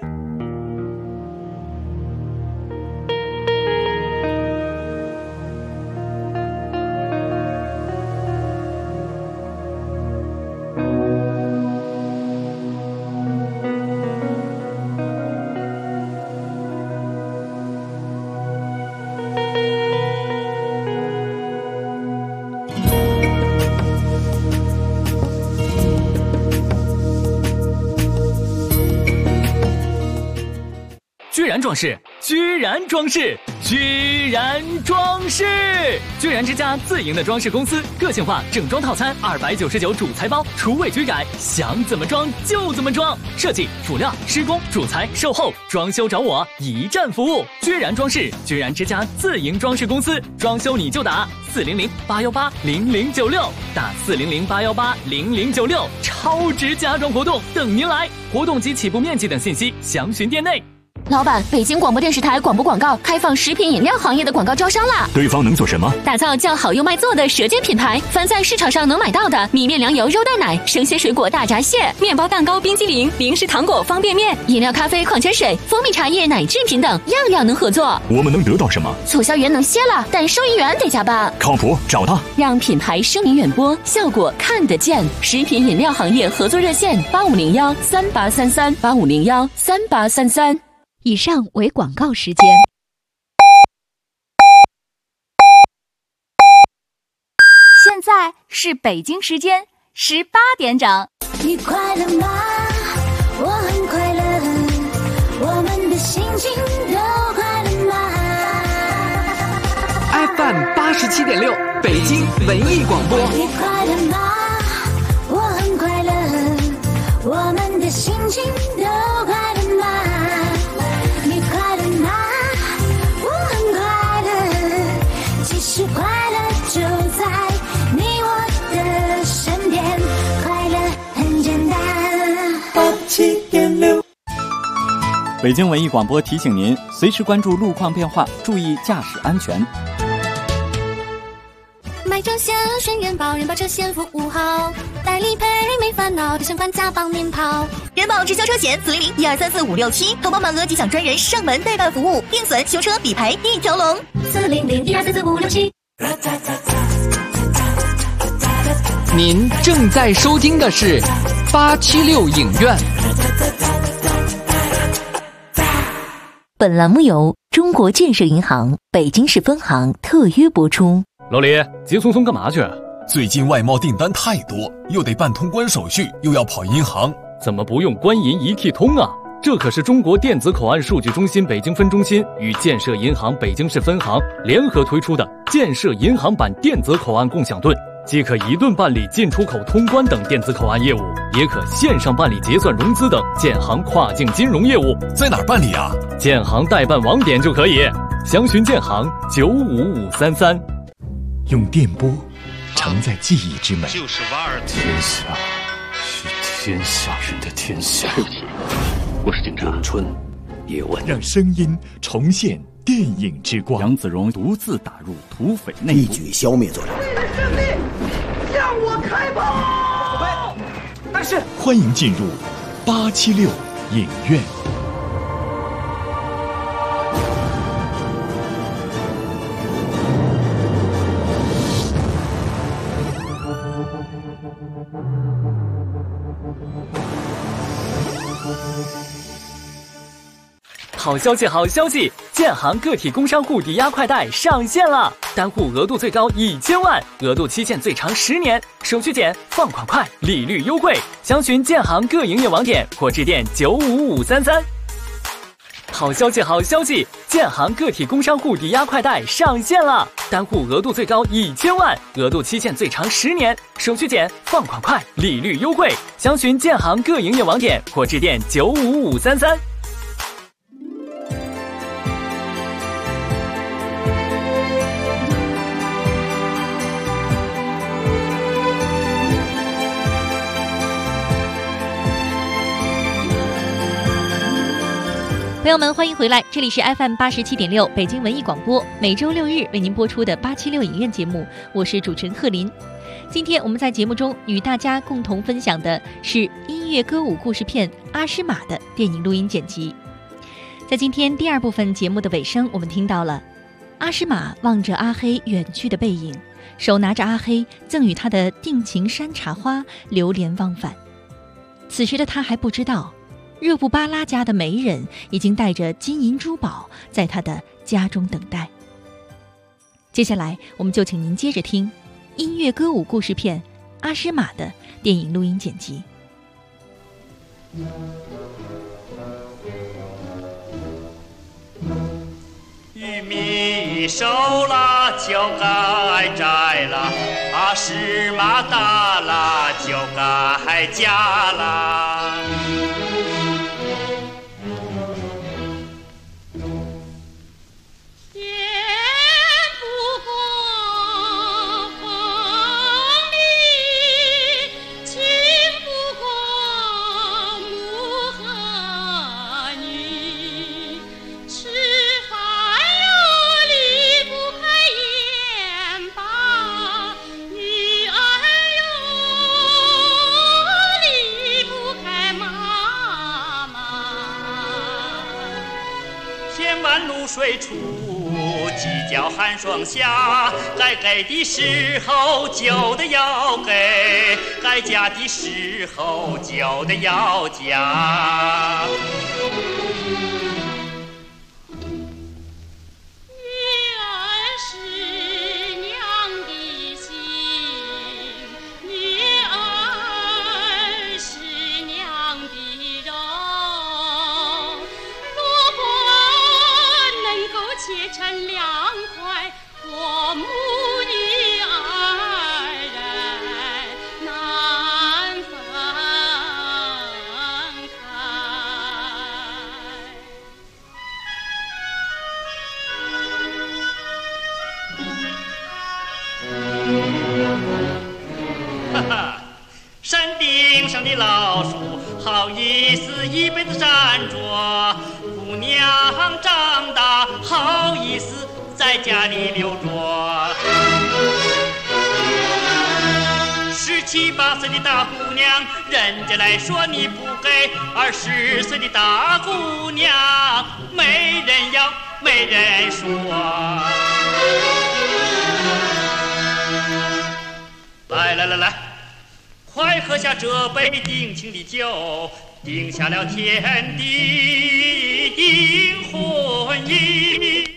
居然装饰，居然装饰，居然装饰！居然之家自营的装饰公司，个性化整装套餐299主材包，厨卫居改，想怎么装就怎么装。设计、辅料、施工、主材、售后、装修找我，一站服务。居然装饰，居然之家自营装饰公司，装修你就打400-818-0096，打400-818-0096，超值家装活动等您来，活动及起步面积等信息详询店内。 老板，北京广播电视台广播广告开放食品饮料行业的广告招商啦！ 对方能做什么？ 打造叫好又卖座的舌尖品牌，凡在市场上能买到的米面粮油肉蛋奶、生鲜水果大闸蟹、面包蛋糕冰激凌、零食糖果方便面、饮料咖啡矿泉水、蜂蜜茶叶奶制品等，样样能合作。 我们能得到什么？ 促销员能歇了，但收银员得加班。 靠谱，找他， 让品牌声名远播，效果看得见。食品饮料行业合作热线8501-3833，8501-3833。 以上为广告时间。 现在是北京时间18点整。 你快乐吗？我很快乐，我们的心情都快乐吗 ？FM 87.6北京文艺广播。 你快乐吗？我很快乐，我们的心情都快乐吗？你快乐吗？我很快乐，其实快乐就在你我的身边，快乐很简单。 87.6。北北京文艺广播提醒您，随时关注路况变化，注意驾驶安全。 买车险选人保，人保车险服务好，代理赔没烦恼，提前还价帮您跑。 人保直销车险400-1234567，投保满额即享专人上门代办服务，定损、修车、理赔一条龙。 400-1234567。 您正在收听的是876影院。 本栏目由中国建设银行北京市分行特约播出。 老李，急匆匆干嘛去？ 最近外贸订单太多，又得办通关手续，又要跑银行， 怎么不用官银一体通啊？这可是中国电子口岸数据中心北京分中心与建设银行北京市分行联合推出的建设银行版电子口岸共享盾，既可一盾办理进出口通关等电子口岸业务，也可线上办理结算融资等建行跨境金融业务。 在哪儿办理啊？ 建行代办网点就可以，详询建行95533。 用电波承载记忆之美。 就是瓦尔天下是天下人的天下。 对不起，我是警察。咏春叶问， 让声音重现电影之光。 杨子荣独自打入土匪内部， 一举消灭作者。 胜利，向我开炮！ 但是，欢迎进入876影院。 好消息，好消息！建行个体工商户抵押快贷上线了，单户额度最高1000万，额度期限最长10年，手续简，放款快，利率优惠。详询建行各营业网点或致电95533。好消息，好消息！建行个体工商户抵押快贷上线了，单户额度最高1000万，额度期限最长10年，手续简，放款快，利率优惠。详询建行各营业网点或致电95533。 朋友们，欢迎回来，这里是 FM87.6 北京文艺广播，每周6日为您播出的876影院节目，我是主持人贺林。今天我们在节目中与大家共同分享的是音乐歌舞故事片《阿诗玛》的电影录音剪辑。在今天第二部分节目的尾声，我们听到了阿诗玛望着阿黑远去的背影，手拿着阿黑赠予他的定情山茶花，流连忘返。此时的他还不知道，热布巴拉家的媒人已经带着金银珠宝在他的家中等待。接下来我们就请您接着听音乐歌舞故事片《阿诗玛》的电影录音剪辑。 玉米熟了就该摘了，阿诗玛大了就该嫁了。水出鸡叫寒霜下，该给的时候就得要给，该嫁的时候就得要嫁。山顶上的老树好意思一辈子站着， 好意思在家里留着。17、18岁的大姑娘，人家来说你不给；20岁的大姑娘，没人要，没人说。来，快喝下这杯定情的酒，定下了天地婚姻。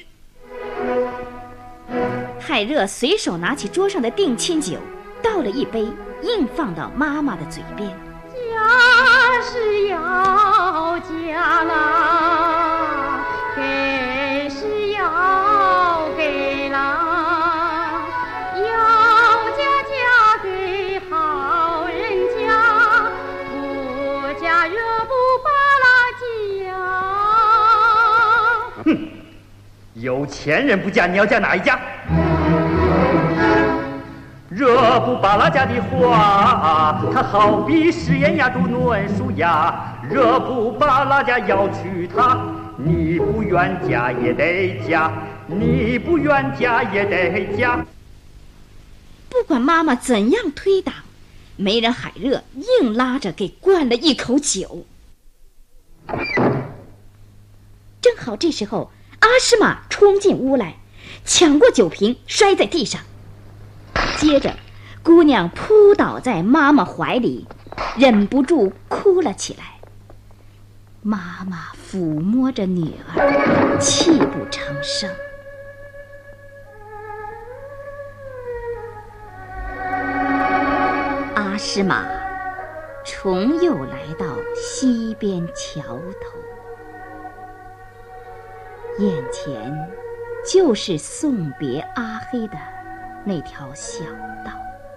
海热随手拿起桌上的定亲酒，倒了一杯，硬放到妈妈的嘴边。 家是要家啦，给是要给啦。 有钱人不嫁，你要嫁哪一家？惹不巴拉家的话，它好比食盐压住嫩树芽。惹不巴拉家要娶她，你不愿嫁也得嫁，你不愿嫁也得嫁。 不管妈妈怎样推挡，媒人海热硬拉着给灌了一口酒。正好这时候，阿诗玛冲进屋来，抢过酒瓶摔在地上。接着姑娘扑倒在妈妈怀里，忍不住哭了起来。妈妈抚摸着女儿，泣不成声。阿诗玛重又来到西边桥头，眼前就是送别阿黑的那条小道。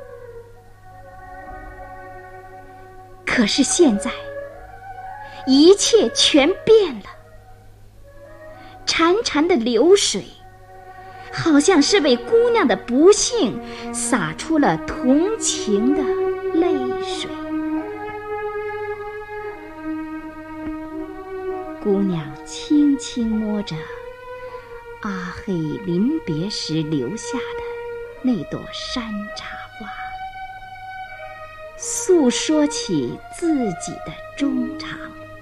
可是现在一切全变了，潺潺的流水好像是为姑娘的不幸洒出了同情的泪水。姑娘轻轻摸着阿黑临别时留下的那朵山茶花，诉说起自己的衷肠。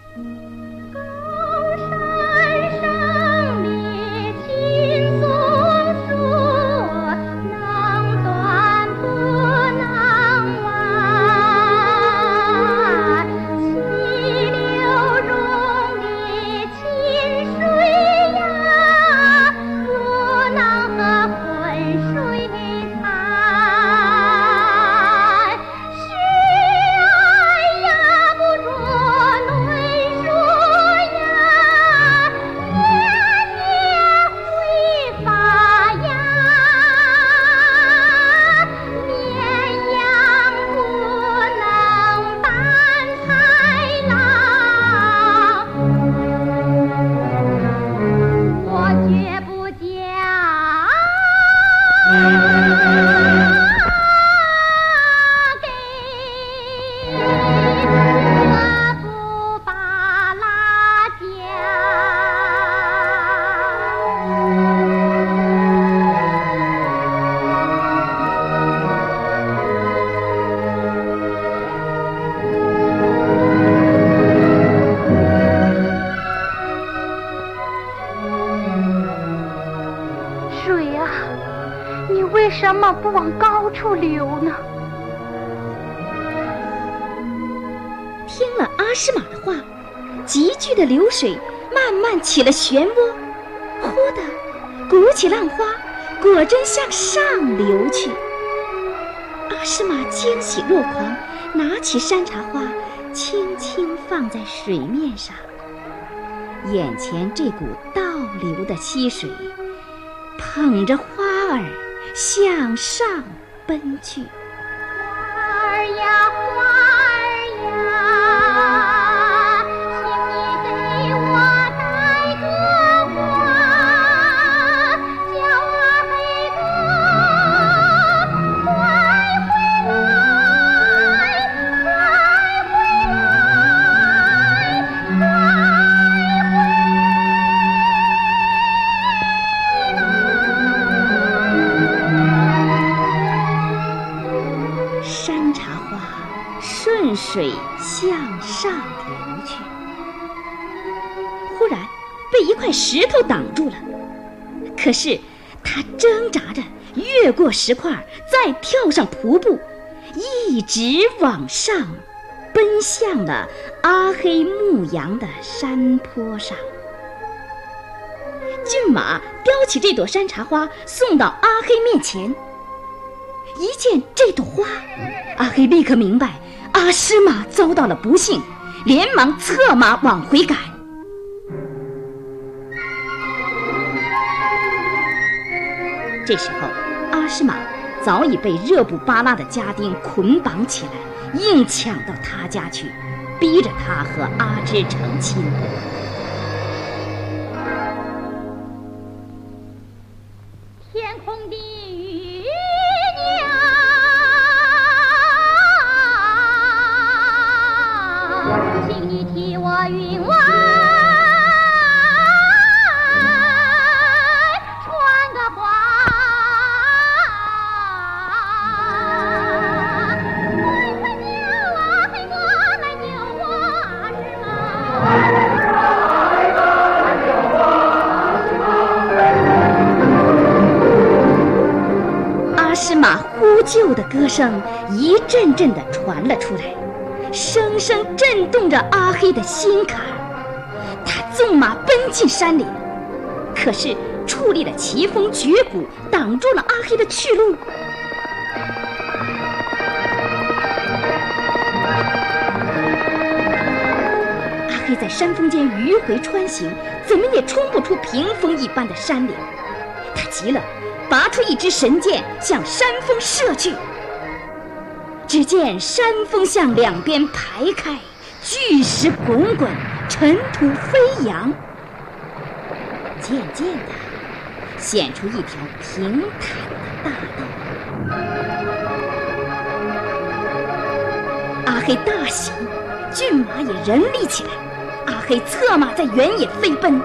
为什么不往高处流呢？ 听了阿诗玛的话，急剧的流水慢慢起了漩涡，忽地鼓起浪花，果真向上流去。阿诗玛惊喜若狂，拿起山茶花，轻轻放在水面上。眼前这股倒流的溪水，捧着花儿向上奔去。 花儿呀，花儿呀，请你给我带个花，叫阿黑哥快回来，快回来，快回来。 水向上流去。忽然被一块石头挡住了，可是他挣扎着越过石块，再跳上瀑布，一直往上奔向了阿黑牧羊的山坡上。骏马叼起这朵山茶花送到阿黑面前，一见这朵花，阿黑立刻明白阿诗玛遭到了不幸，连忙策马往回赶。这时候阿诗玛早已被热布巴拉的家丁捆绑起来，硬抢到他家去，逼着他和阿芝成亲。 天空的雨娘，请你替我云外传个话。快娘啊，快过来救我阿诗玛！ 阿诗玛呼救的歌声一阵阵地传了出来，声声震动着阿黑的心坎。他纵马奔进山里了，可是矗立的奇峰绝谷挡住了阿黑的去路。阿黑在山峰间迂回穿行，怎么也冲不出屏风一般的山岭。他急了，拔出一支神箭向山峰射去。只见山峰向两边排开，巨石滚滚，尘土飞扬，渐渐地显出一条平坦的大道。阿黑大喜，骏马也人立起来，阿黑策马在原野飞奔。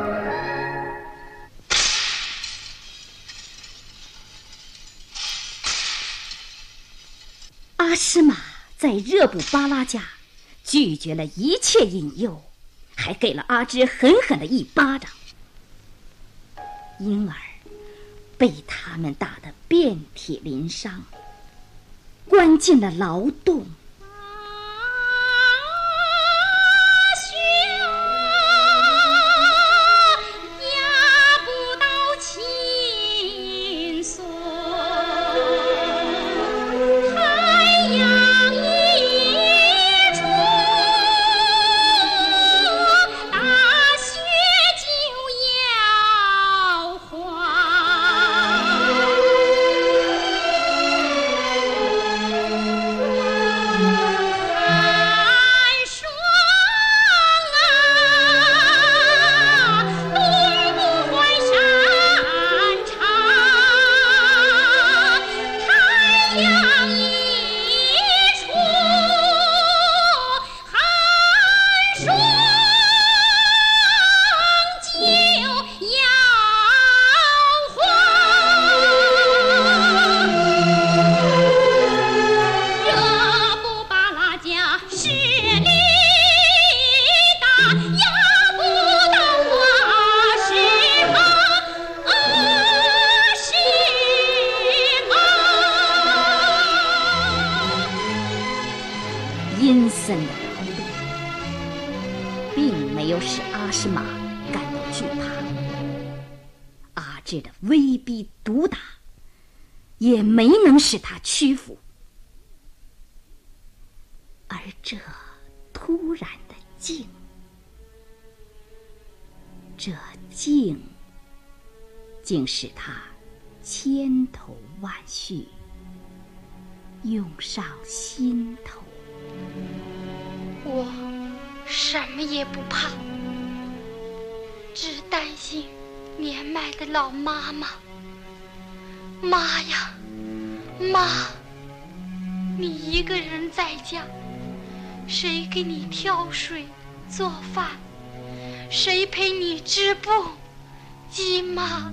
阿诗玛在热布巴拉家拒绝了一切引诱，还给了阿芝狠狠的一巴掌。婴儿被他们打得遍体鳞伤，关进了牢洞。阴森的劳动并没有使阿诗玛感到惧怕，阿芝的威逼毒打也没能使他屈服。而这突然的静，这静竟使他千头万绪涌上心头。 我什么也不怕，只担心年迈的老妈妈。妈呀，妈，你一个人在家，谁给你挑水做饭？谁陪你织布织马？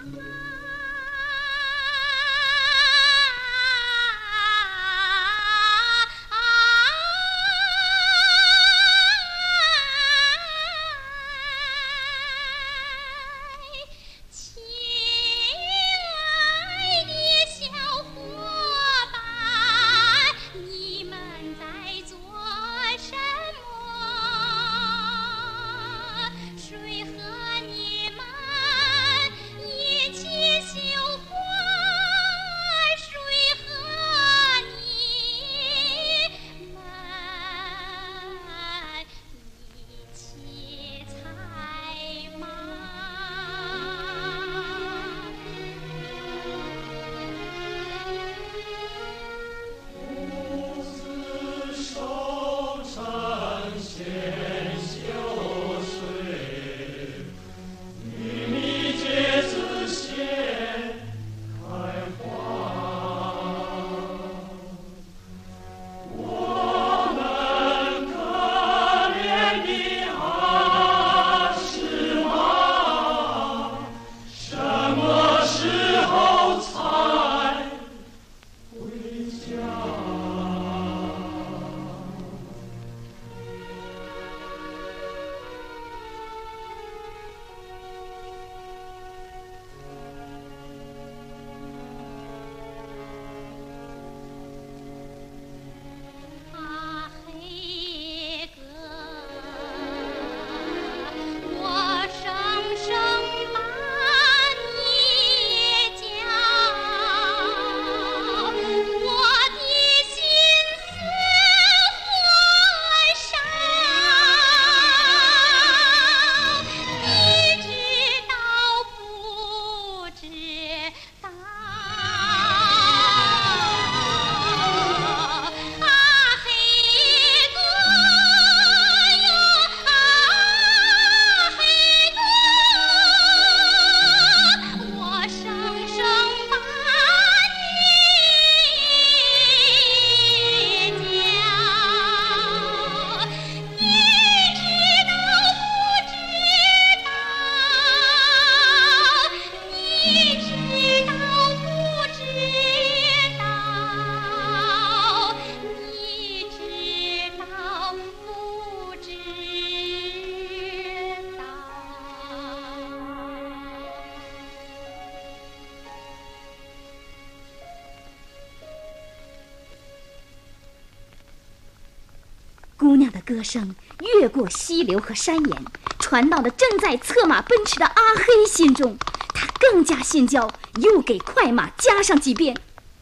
姑娘的歌声越过溪流和山岩，传到了正在策马奔驰的阿黑心中，他更加心焦，又给快马加上几鞭。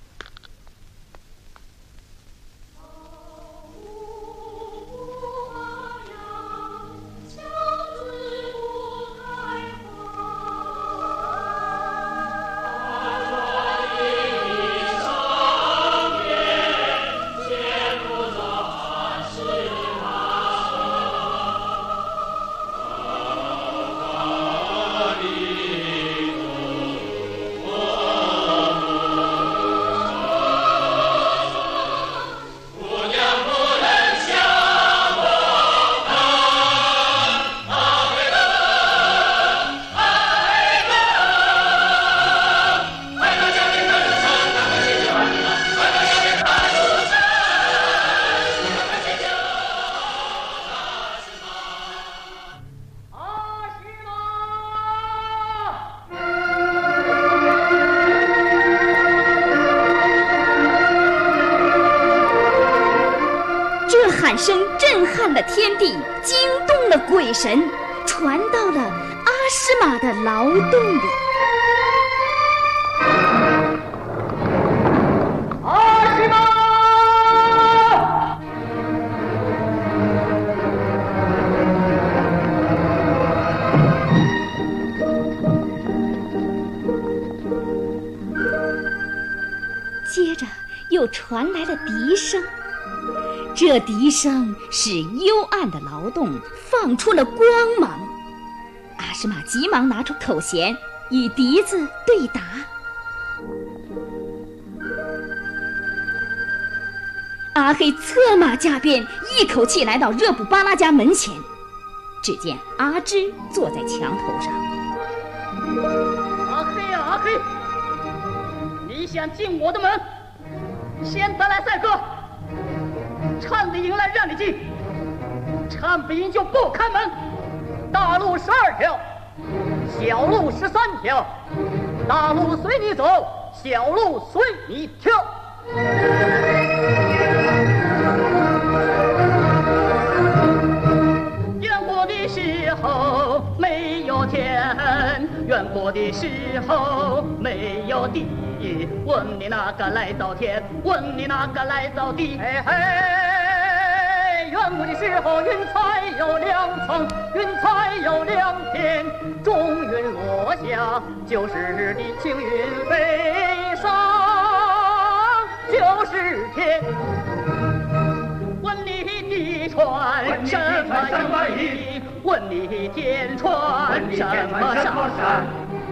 喊声震撼了天地，惊动了鬼神，传到了阿诗玛的劳动里。 阿诗玛！ 接着又传来了笛声。这笛声使幽暗的劳动放出了光芒。阿诗玛急忙拿出口弦，与笛子对答。阿黑策马加鞭，一口气来到热布巴拉家门前。只见阿芝坐在墙头上。 阿黑啊， 里。你想进我的门，先得来赛歌，唱得赢来让你进，唱不赢就不开门。大路12条，小路13条，大路随你走，小路随你跳。远过的时候没有天，远过的时候没有地，问你哪个来造天，问你哪个来造地。嘿嘿，远过的时候云彩有2层，云彩有2片，中云落下就是地，青云飞上就是天。问你地船什么意？问你天船什么山？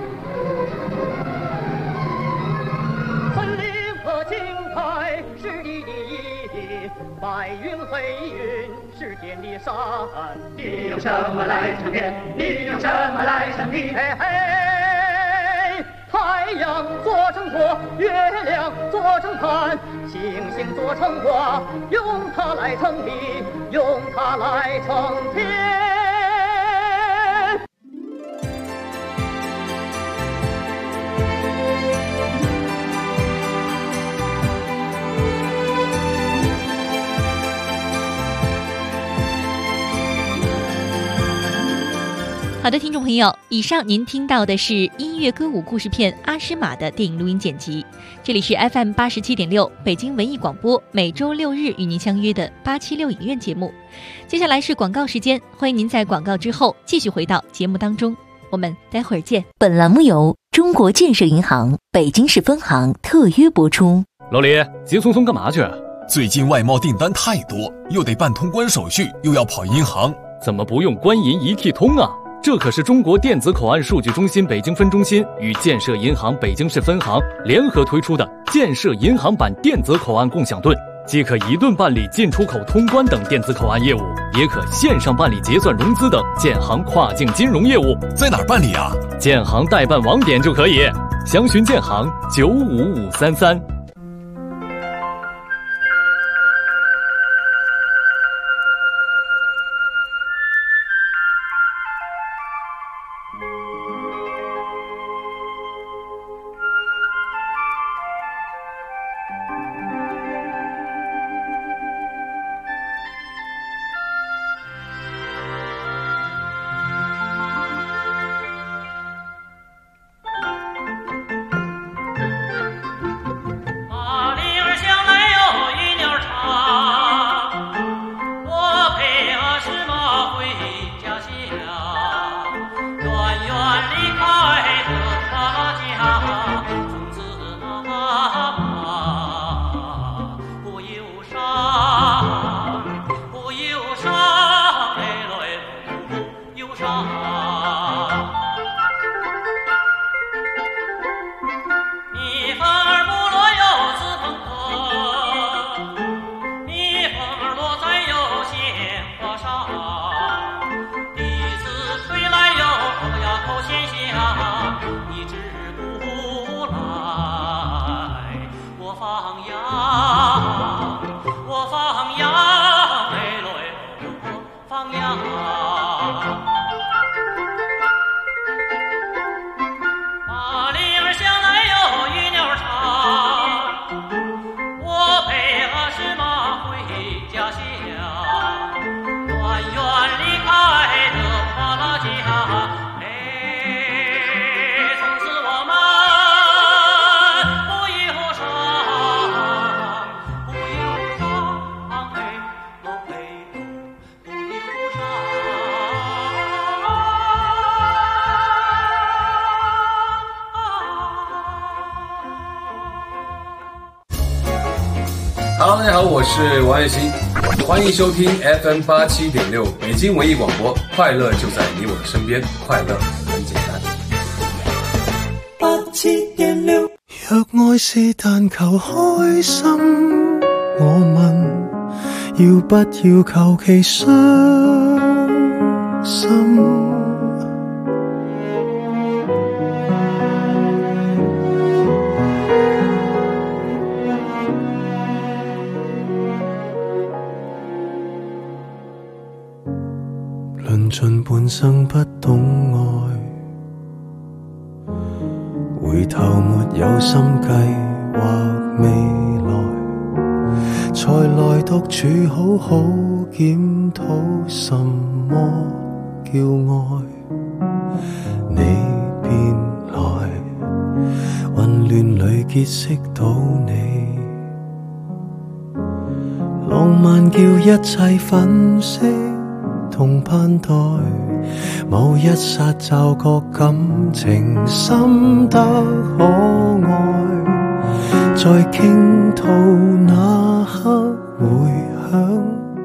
森林和青苔是地的意，白云黑云是天的山。你用什么来撑天？你用什么来撑地？嘿嘿，太阳做成火，月亮做成盘，星星做成花，用它来撑地，用它来撑天。 好的，听众朋友，以上您听到的是音乐歌舞故事片《阿诗玛》的电影录音剪辑。这里是 FM 87.6北京文艺广播，每周6日与您相约的876影院节目。接下来是广告时间，欢迎您在广告之后继续回到节目当中，我们待会儿见。 本栏目由中国建设银行北京市分行特约播出。 老李，急匆匆干嘛去？ 最近外贸订单太多，又得办通关手续，又要跑银行， 怎么不用官银一体通啊？这可是中国电子口岸数据中心北京分中心与建设银行北京市分行联合推出的建设银行版电子口岸共享盾，既可一盾办理进出口通关等电子口岸业务，也可线上办理结算融资等建行跨境金融业务。 在哪儿办理啊？ 建行代办网点就可以，详询建行95533。 Hello， 大家好，我是王栎鑫，欢迎收听 FM 87.6北京文艺广播，快乐就在你我的身边，快乐很简单。 87.6，若愛是但求開心，我問要不要求其傷心？ 半生不懂愛，回頭沒有心計劃未來，才來獨處好好檢討什麼叫愛。你便來，混亂裏結識到你，浪漫叫一切粉飾同盼待，某一剎驟覺感情深得可愛，在傾吐那刻回響。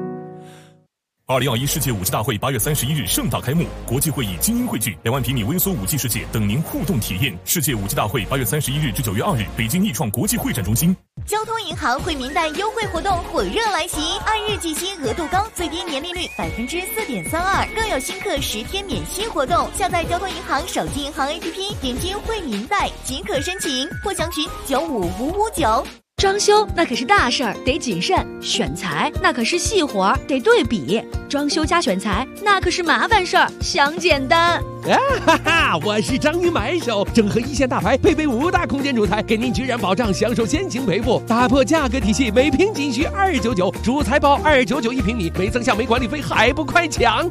2021世界5G大会8月31日盛大开幕，国际会议精英汇聚，2万平米微缩5G 世界等您互动体验。世界5G大会8月31日至9月2日，北京易创国际会展中心。 交通银行惠民贷优惠活动火热来袭，按日计息额度高，最低年利率4.32%，更有新客10天免息活动。下载交通银行手机银行 APP， 点击惠民贷即可申请，或详询95559。 装修那可是大事儿，得谨慎；选材那可是细活儿，得对比。装修加选材那可是麻烦事儿，想简单。 哈哈，我是章鱼买手，整合一线大牌，配备5大空间主材，给您居然保障享受先行赔付，打破价格体系，每平仅需299，主材包299一平米，没增项没管理费，还不快抢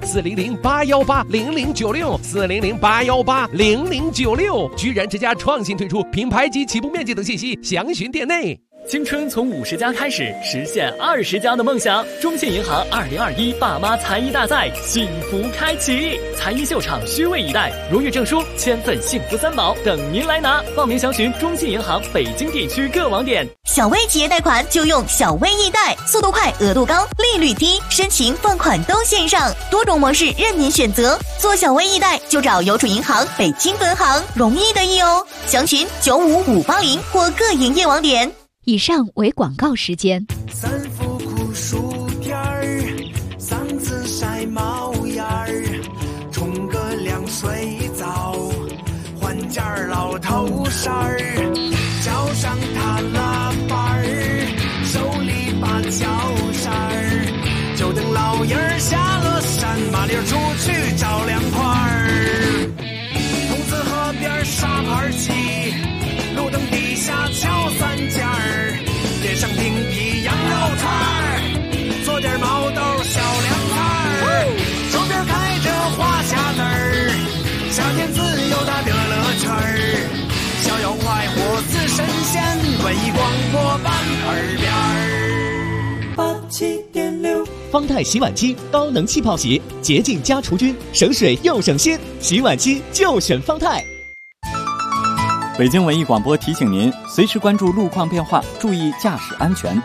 ！400-818-0096，400-818-0096，居然之家创新推出品牌及起步面积等信息，详询店内。 青春从50家开始，实现20家的梦想。中信银行2021爸妈才艺大赛幸福开启，才艺秀场虚位以待，荣誉证书、千份幸福3宝等您来拿。报名详询中信银行北京地区各网点。 小微企业贷款就用小微易贷，速度快，额度高，利率低，申请放款都线上，多种模式任您选择。做小微易贷就找邮储银行北京分行，容易得意哦。详询95580或各营业网点。 以上为广告时间。 三伏苦薯片儿，3次晒毛眼儿，冲个凉水澡，换件老头衫儿，脚上踏拉板儿，手里把脚扇儿，就等老爷儿下了山，麻溜出去找凉快儿。筒子河边沙盘棋，路灯底下敲3件儿，点上冰皮羊肉串儿，做点毛豆小凉菜儿，手边开着花匣子儿，夏天自由的乐乐圈儿，逍遥快活似神仙，文艺广播办耳边儿。87.6 方太洗碗机高能气泡洗，洁净加除菌，省水又省心，洗碗机就选方太。 北京文艺广播提醒您，随时关注路况变化，注意驾驶安全。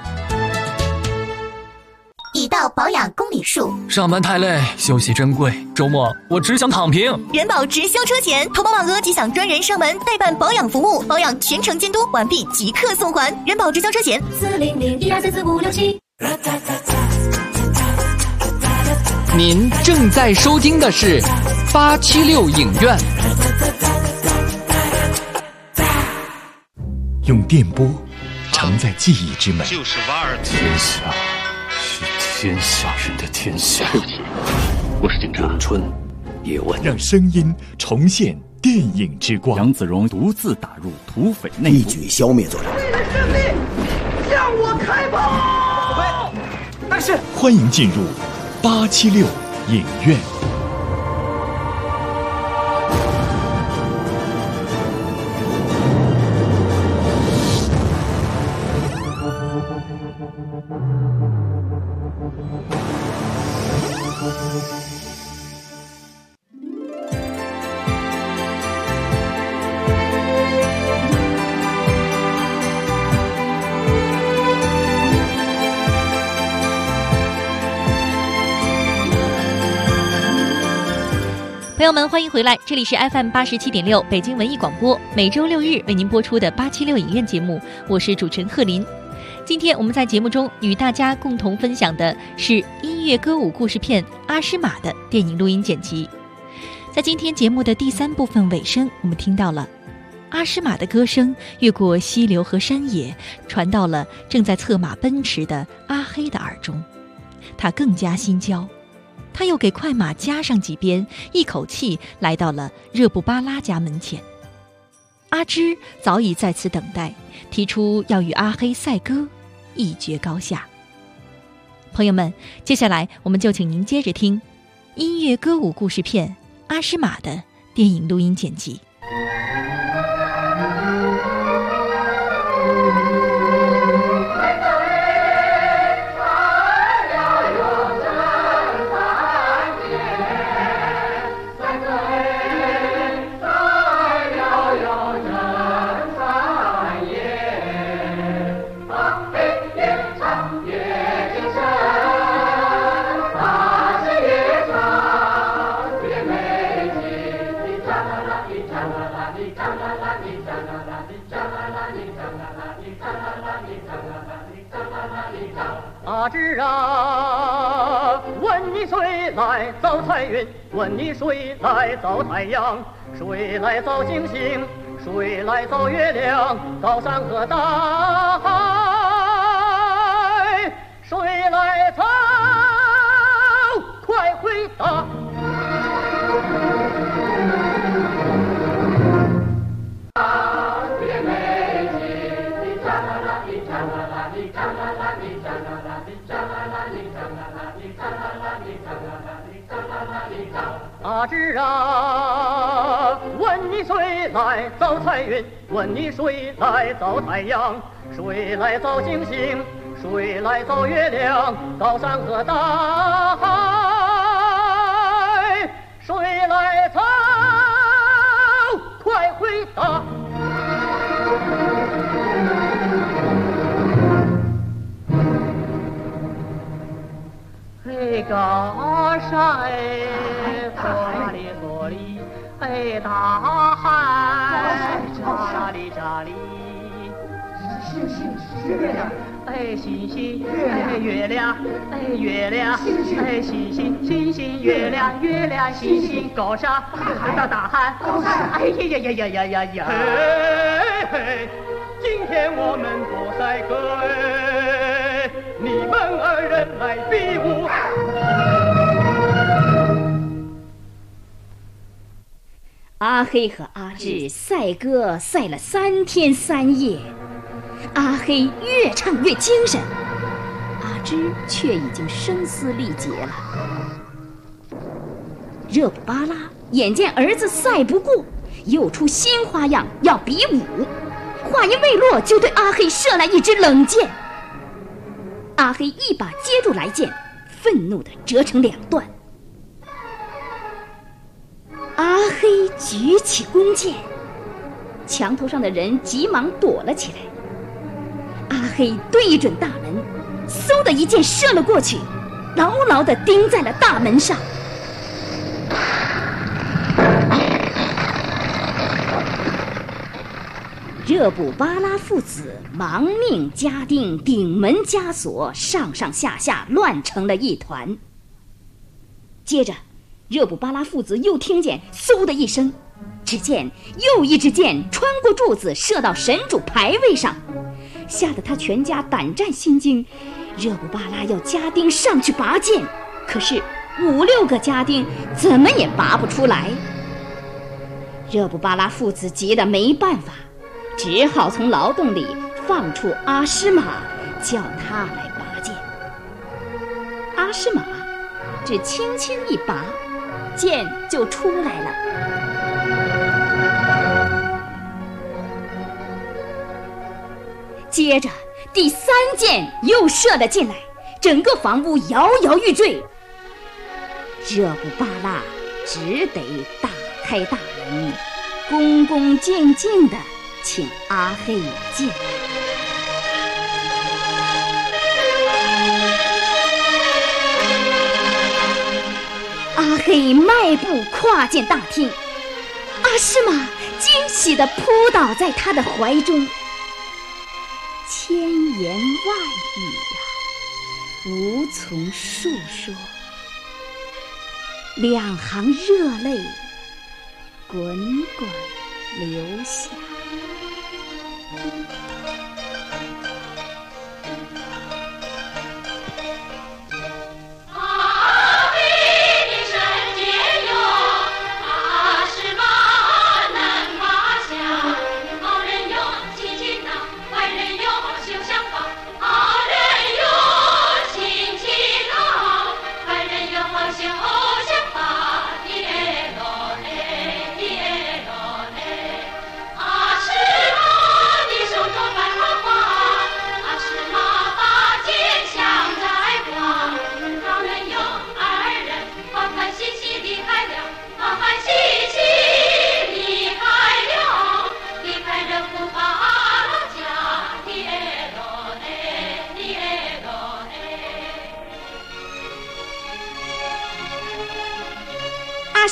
已到保养公里数， 上班太累，休息珍贵，周末我只想躺平。 人保直销车险，投保满额即享专人上门代办保养服务，保养全程监督，完毕即刻送还。人保直销车险400-1234567。 您正在收听的是876影院。 用电波承载记忆之美， 就是瓦尔特。天下是天下人的天下。 对不起，我是警察。咏春叶问， 让声音重现电影之光。 杨子荣独自打入土匪内部， 一举消灭作战。 为了胜利，向我开炮！ 但是，欢迎进入876影院。 朋友们，欢迎回来，这里是 FM 87.6北京文艺广播，每周6日为您播出的876影院节目，我是主持人贺林。今天我们在节目中与大家共同分享的是音乐歌舞故事片《阿诗玛》的电影录音剪辑。在今天节目的第3部分尾声，我们听到了阿诗玛的歌声越过溪流和山野，传到了正在策马奔驰的阿黑的耳中。他更加心焦， 他又给快马加上几鞭，一口气来到了热布巴拉家门前。阿芝早已在此等待，提出要与阿黑赛歌，一决高下。朋友们，接下来我们就请您接着听音乐歌舞故事片《阿诗玛》的电影录音剪辑。 阿芝啊，问你谁来造彩云？问你谁来造太阳？谁来造星星？谁来造月亮？造山河大海？谁来造？快回答！阿芝啊，问你谁来造彩云？问你谁来造太阳？谁来造星星？谁来造月亮？造山河大海？谁来造？快回答！哎，高山哪里哪里？哎，大海哪里哪里？星星月亮，哎，星星哎，月亮，哎，月亮，哎，星星星星月亮，月亮星星，高山大海，哎呀呀呀呀呀呀呀！嘿嘿，今天我们不赛歌哎，你们二人来比武。 阿黑和阿芝赛歌赛了3天3夜，阿黑越唱越精神，阿芝却已经声嘶力竭了。热布巴拉眼见儿子赛不过，又出新花样要比武，话音未落就对阿黑射来一支冷箭。阿黑一把接住来箭，愤怒地折成2段。阿黑举起弓箭，墙头上的人急忙躲了起来。阿黑对准大门，嗖的一箭射了过去，牢牢地钉在了大门上。热布巴拉父子亡命加钉，顶门枷锁，上上下下乱成了一团。接着热布巴拉父子又听见嗖的一声，只见又一支箭穿过柱子射到神主牌位上，吓得他全家胆战心惊。热布巴拉要家丁上去拔箭，可是5、6个家丁怎么也拔不出来。热布巴拉父子急得没办法，只好从牢洞里放出阿诗玛，叫他来拔箭。阿诗玛只轻轻一拔，箭就出来了。接着第3箭又射了进来，整个房屋摇摇欲坠。热布巴拉只得打开大门，恭恭敬敬地请阿黑进来。阿黑迈步跨进大厅，阿诗玛惊喜地扑倒在他的怀中，千言万语无从述说，2行热泪滚滚流下。 阿黑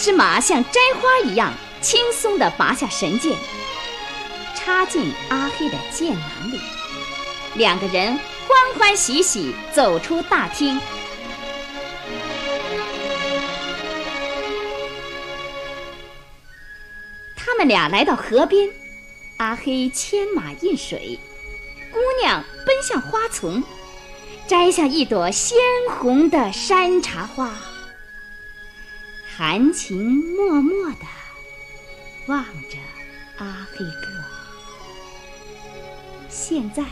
诗玛像摘花一样轻松地拔下神剑，插进阿黑的剑囊里。两个人欢欢喜喜走出大厅。他们俩来到河边，阿黑牵马饮水，姑娘奔向花丛，摘下一朵鲜红的山茶花，含情脉脉地望着阿黑哥。现在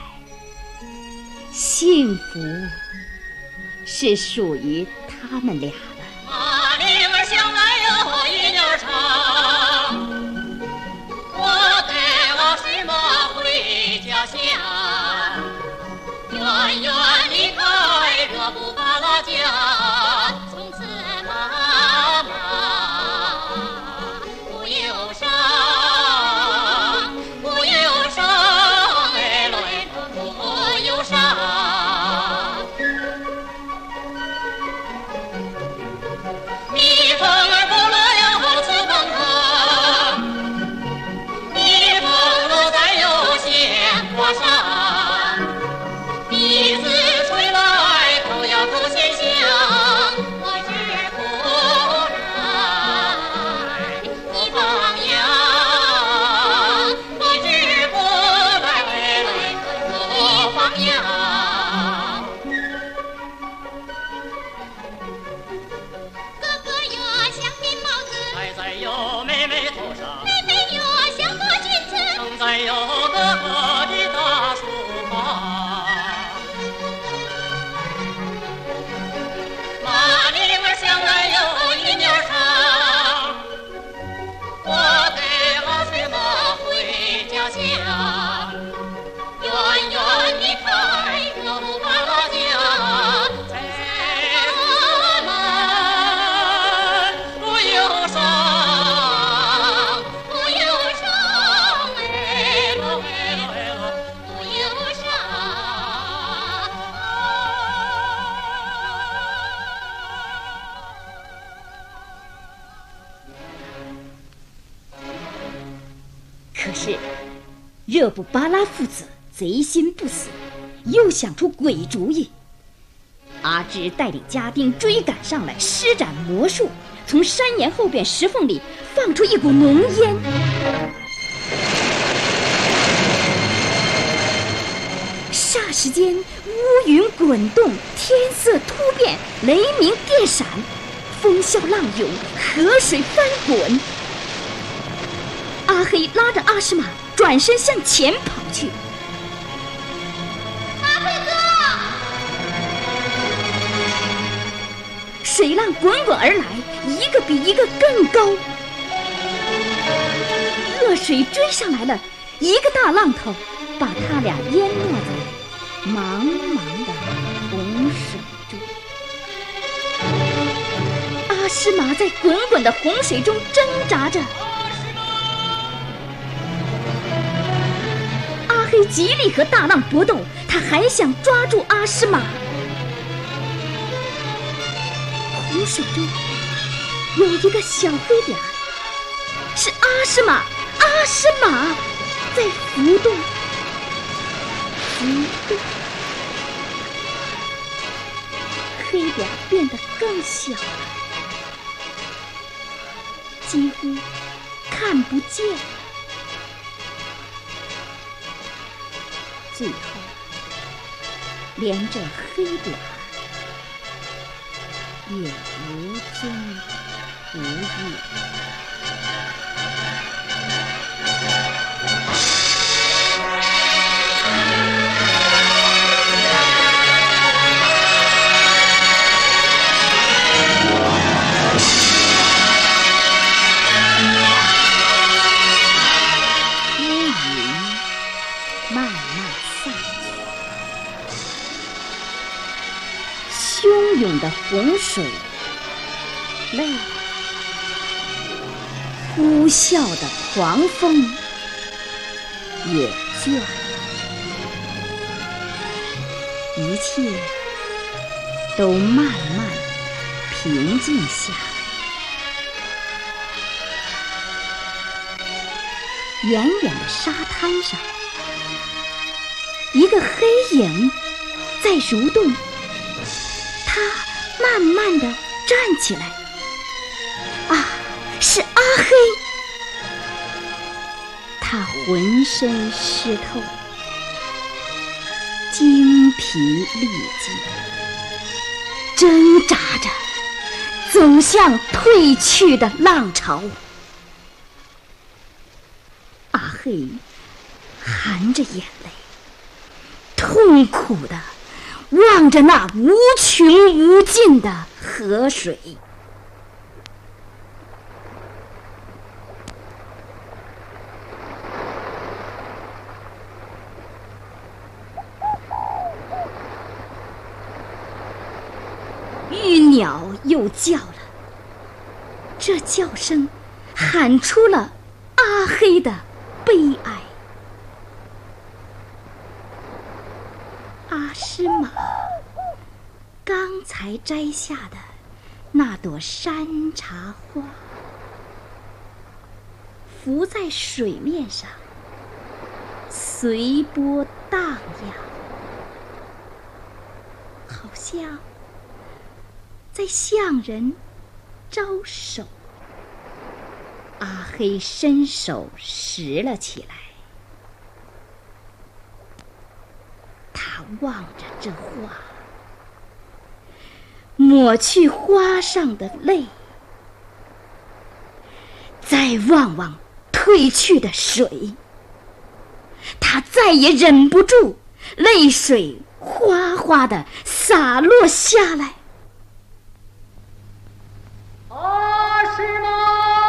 幸福是属于他们俩的。 马铃儿香来哟，一鸟长，我带我水马回家乡，远远离开这不巴拉家，从此妈妈不忧伤，不忧伤，哎来不忧伤。蜜蜂儿不落呀，好似风筝，蜜蜂落在有鲜花上，鼻子吹来口呀口鲜香，我只不来你放羊，我只不来我放羊。哥哥呀，像顶帽子，戴在哟妹妹头上；妹妹呀，像朵裙子，撑在哟哥哥的大树旁。马铃儿香来哟，一鸟长，我带了水马回家乡，远远离开这不巴拉家，在我们不忧伤，不忧伤，哎喽哎喽哎喽，不忧伤。 可是热布巴拉父子贼心不死，又想出鬼主意。阿芝带领家丁追赶上来，施展魔术，从山岩后边石缝里放出一股浓烟。霎时间，乌云滚动，天色突变，雷鸣电闪，风啸浪涌，河水翻滚。阿黑拉着阿诗玛转身向前跑去。 阿黑哥！ 水浪滚滚而来，一个比一个更高。恶水追上来了，一个大浪头把他俩淹没在茫茫的洪水中。阿诗玛在滚滚的洪水中挣扎着。阿黑极力和大浪搏斗，他还想抓住阿诗玛。洪水中有一个小黑点儿，是阿诗玛，阿诗玛在浮动，浮动。黑点变得更小了，几乎看不见。最后，连这黑点也无踪无影。乌云慢慢散去，汹涌的洪水累了，呼啸的狂风也倦了，一切都慢慢平静下来。 远远的沙滩上，一个黑影在蠕动，他慢慢地站起来。啊，是阿黑！他浑身湿透，精疲力尽，挣扎着走向退去的浪潮。阿黑含着眼泪，痛苦地望着那无穷无尽的河水。玉鸟又叫了，这叫声喊出了阿黑的悲哀。阿诗玛刚才摘下的那朵山茶花，浮在水面上，随波荡漾，好像在向人招手。阿黑伸手拾了起来，他望着这花，抹去花上的泪，再望望退去的水，他再也忍不住，泪水哗哗地洒落下来。 阿诗玛，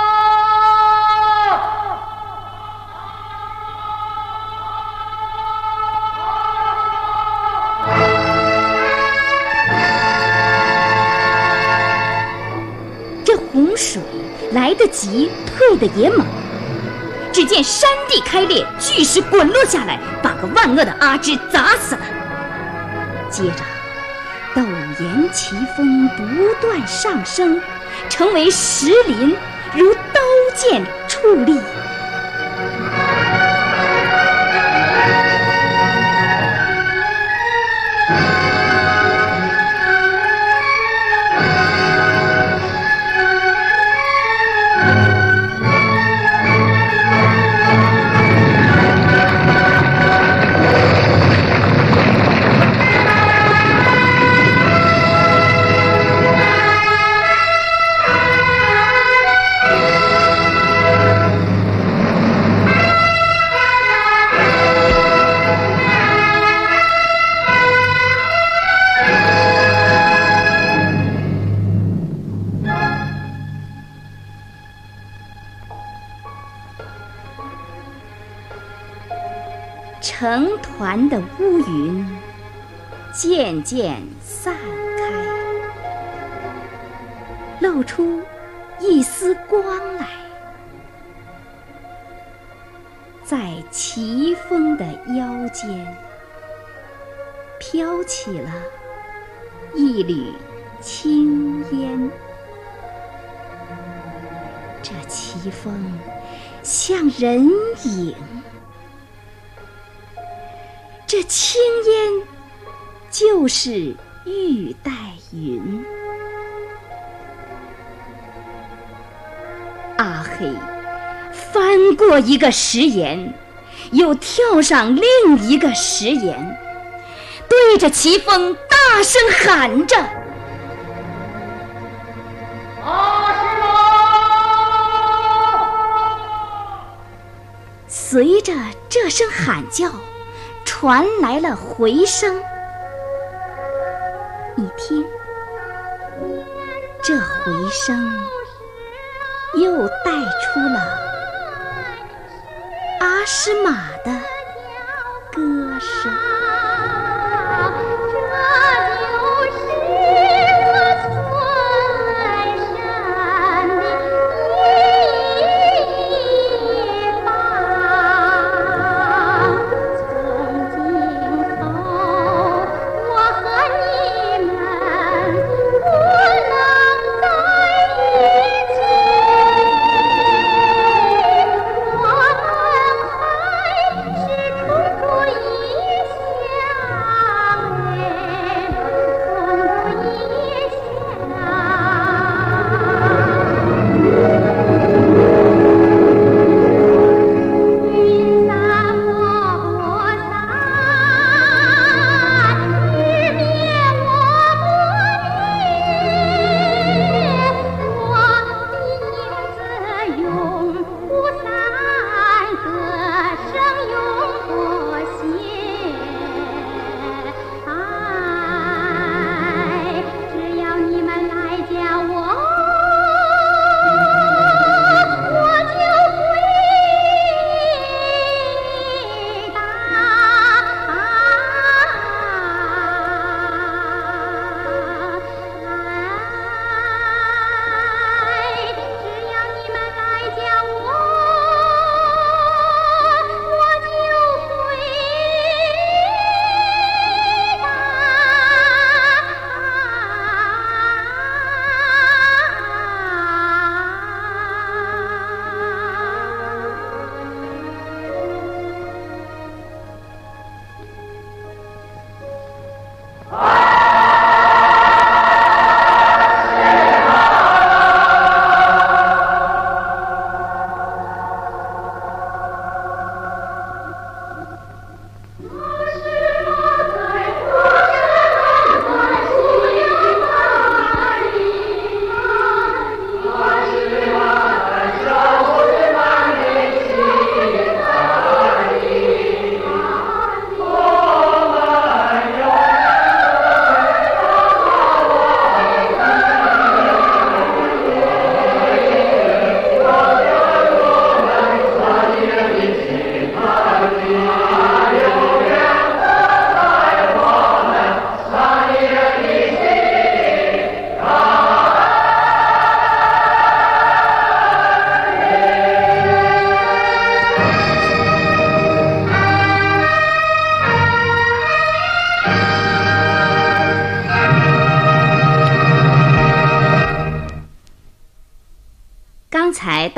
这洪水来得急，退得也猛。只见山地开裂，巨石滚落下来，把个万恶的阿芝砸死了。接着陡岩奇峰不断上升，成为石林，如刀剑矗立。成团的乌云渐渐散开，露出一丝光来。在奇峰的腰间飘起了一缕青烟，这奇峰像人影，这青烟就是玉带云。阿黑翻过一个石岩，又跳上另一个石岩，对着奇峰大声喊着： 阿诗玛！ 随着这声喊叫，传来了回声。你听，这回声又带出了阿诗玛的歌声。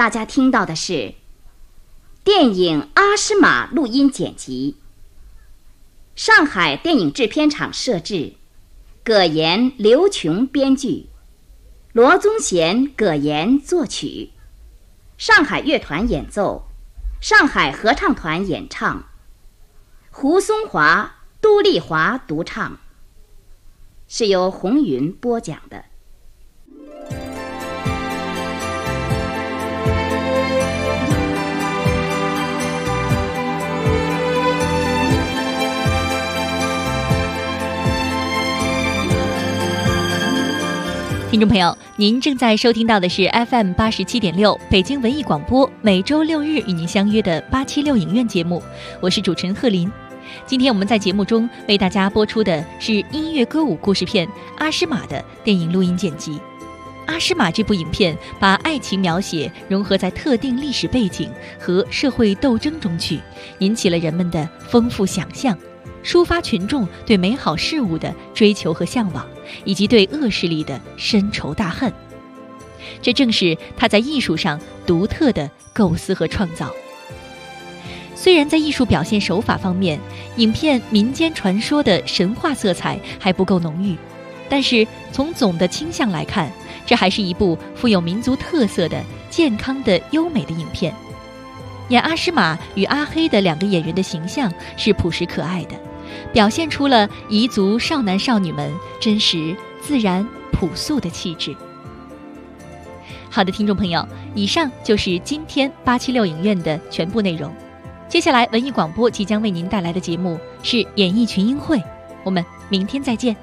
大家听到的是电影《阿诗玛》录音剪辑，上海电影制片厂摄制，葛岩、刘琼编剧，罗宗贤、葛岩作曲，上海乐团演奏，上海合唱团演唱，胡松华、杜丽华独唱，是由红云播讲的。 听众朋友，您正在收听到的是 FM 87.6北京文艺广播，每周6日与您相约的876影院节目，我是主持人贺林。今天我们在节目中为大家播出的是音乐歌舞故事片《阿诗玛》的电影录音剪辑。《阿诗玛》这部影片把爱情描写融合在特定历史背景和社会斗争中去，引起了人们的丰富想象，抒发群众对美好事物的追求和向往，以及对恶势力的深仇大恨。这正是他在艺术上独特的构思和创造。虽然在艺术表现手法方面，影片民间传说的神话色彩还不够浓郁，但是从总的倾向来看，这还是一部富有民族特色的健康的优美的影片。演阿诗玛与阿黑的2个演员的形象是朴实可爱的，表现出了彝族少男少女们真实、自然、朴素的气质。好的，听众朋友，以上就是今天876影院的全部内容。接下来文艺广播即将为您带来的节目是演艺群英会，我们明天再见。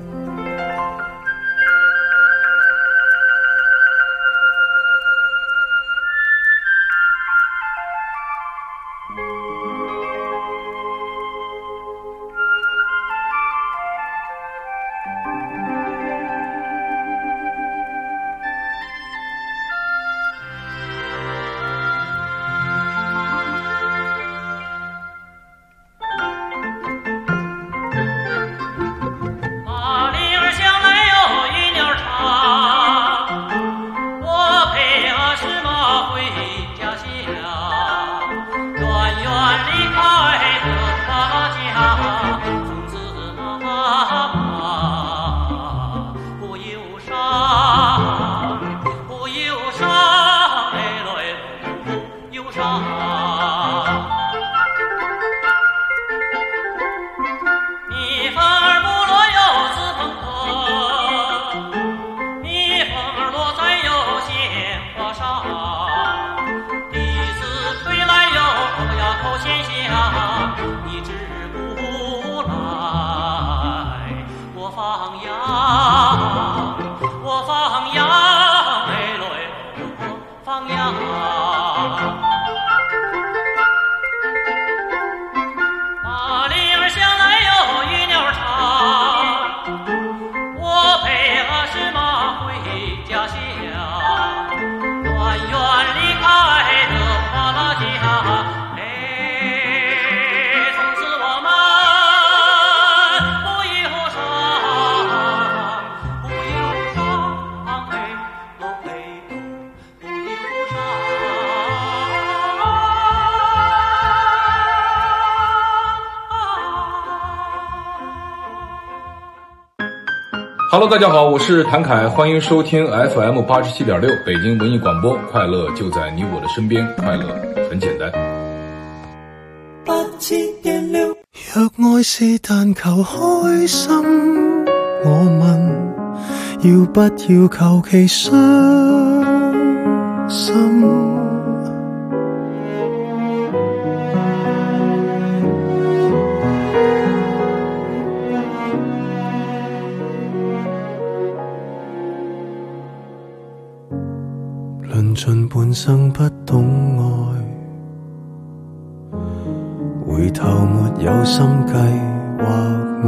Hello， 大家好，我是谭凯，欢迎收听 FM 87.6北京文艺广播，快乐就在你我的身边，快乐很簡單。 87.6若愛是但求開心，我問要不要求其傷心？論盡半生不懂愛，回頭沒有心計劃未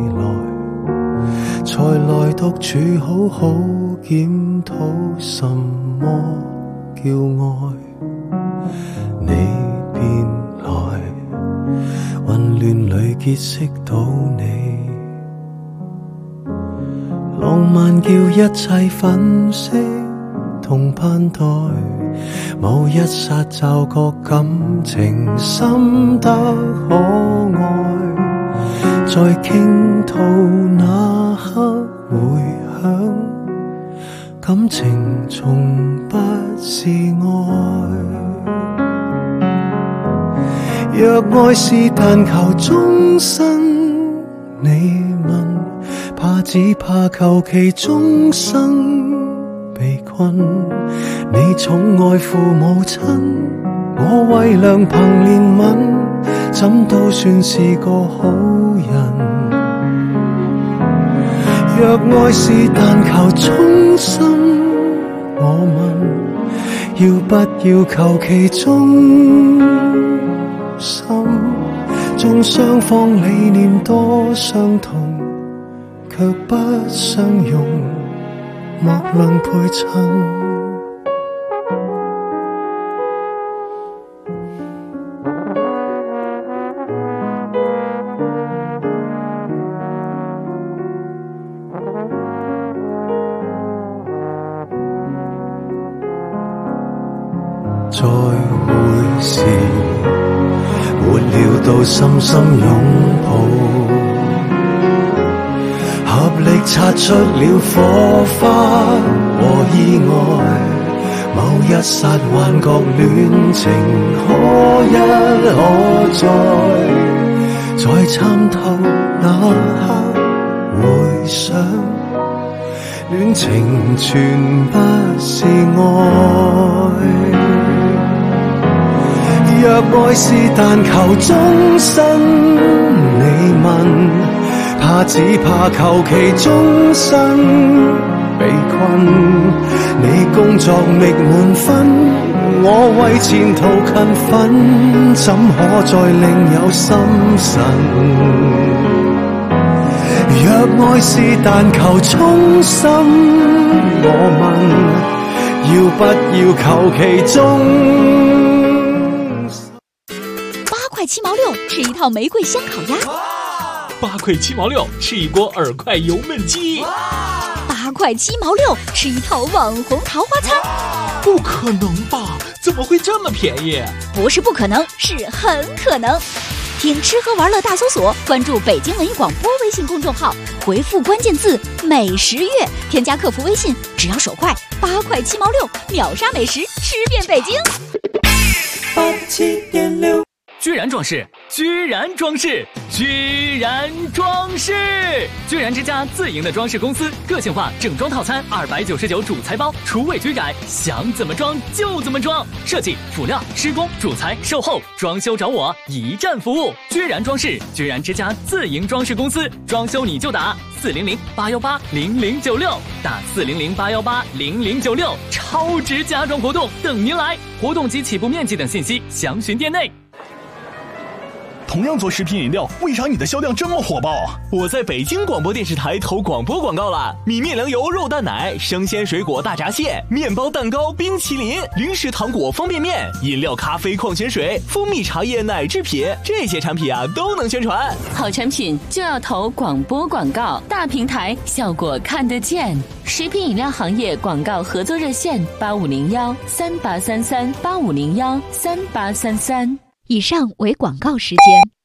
來，才來獨處好好檢討什麼叫愛。你便來，混亂裏結識到你，浪漫叫一切粉飾同盼待。 某一剎就覺感情深得可愛，在傾吐那刻回響，感情從不是愛。若愛是但求終身，你問，怕只怕求其終生被困。你寵愛父母親，我為良朋憐憫，怎都算是個好人。若愛是但求衷心，我問，要不要求其忠心？縱雙方理念多相同，卻不相容，莫論配襯。再會時，沒料到深深擁抱，合力擦出了火花和意外。某一剎幻覺戀情可一可再，在參透那刻回想，戀情全不是愛。若愛是但求終身，你問，怕只怕求其終生被困。你工作覓滿分，我為前途勤奮，怎可再另有心神？若愛是但求衷心，我問，要不要求其忠？ 8块7毛6吃一套玫瑰香烤鸭 ，8块7毛6吃一锅耳块油焖鸡 ，8块7毛6吃一套网红桃花餐。 不可能吧？怎么会这么便宜？ 不是不可能，是很可能。听吃喝玩乐大搜索，关注北京文艺广播微信公众号，回复关键字美食月，添加客服微信，只要手快，8块7毛6秒杀美食，吃遍北京。 87.6居然装饰，居然装饰，居然装饰！居然之家自营的装饰公司，个性化正装套餐299主材包，厨卫居然，想怎么装就怎么装。设计、辅料、施工、主材、售后、装修找我，一站服务。居然装饰，居然之家自营装饰公司，装修你就打400-818-0096，打400-818-0096，超值家装活动等您来。活动及起步面积等信息详询店内。 同样做食品饮料，为啥你的销量这么火爆啊？ 我在北京广播电视台投广播广告了，米面粮油肉蛋奶、生鲜水果大闸蟹、面包蛋糕、冰淇淋、零食糖果方便面、饮料咖啡矿泉水、蜂蜜茶叶奶制品，这些产品啊都能宣传。 好产品就要投广播广告，大平台效果看得见。食品饮料行业广告合作热线8501-3833 8501-3833。 以上为广告时间。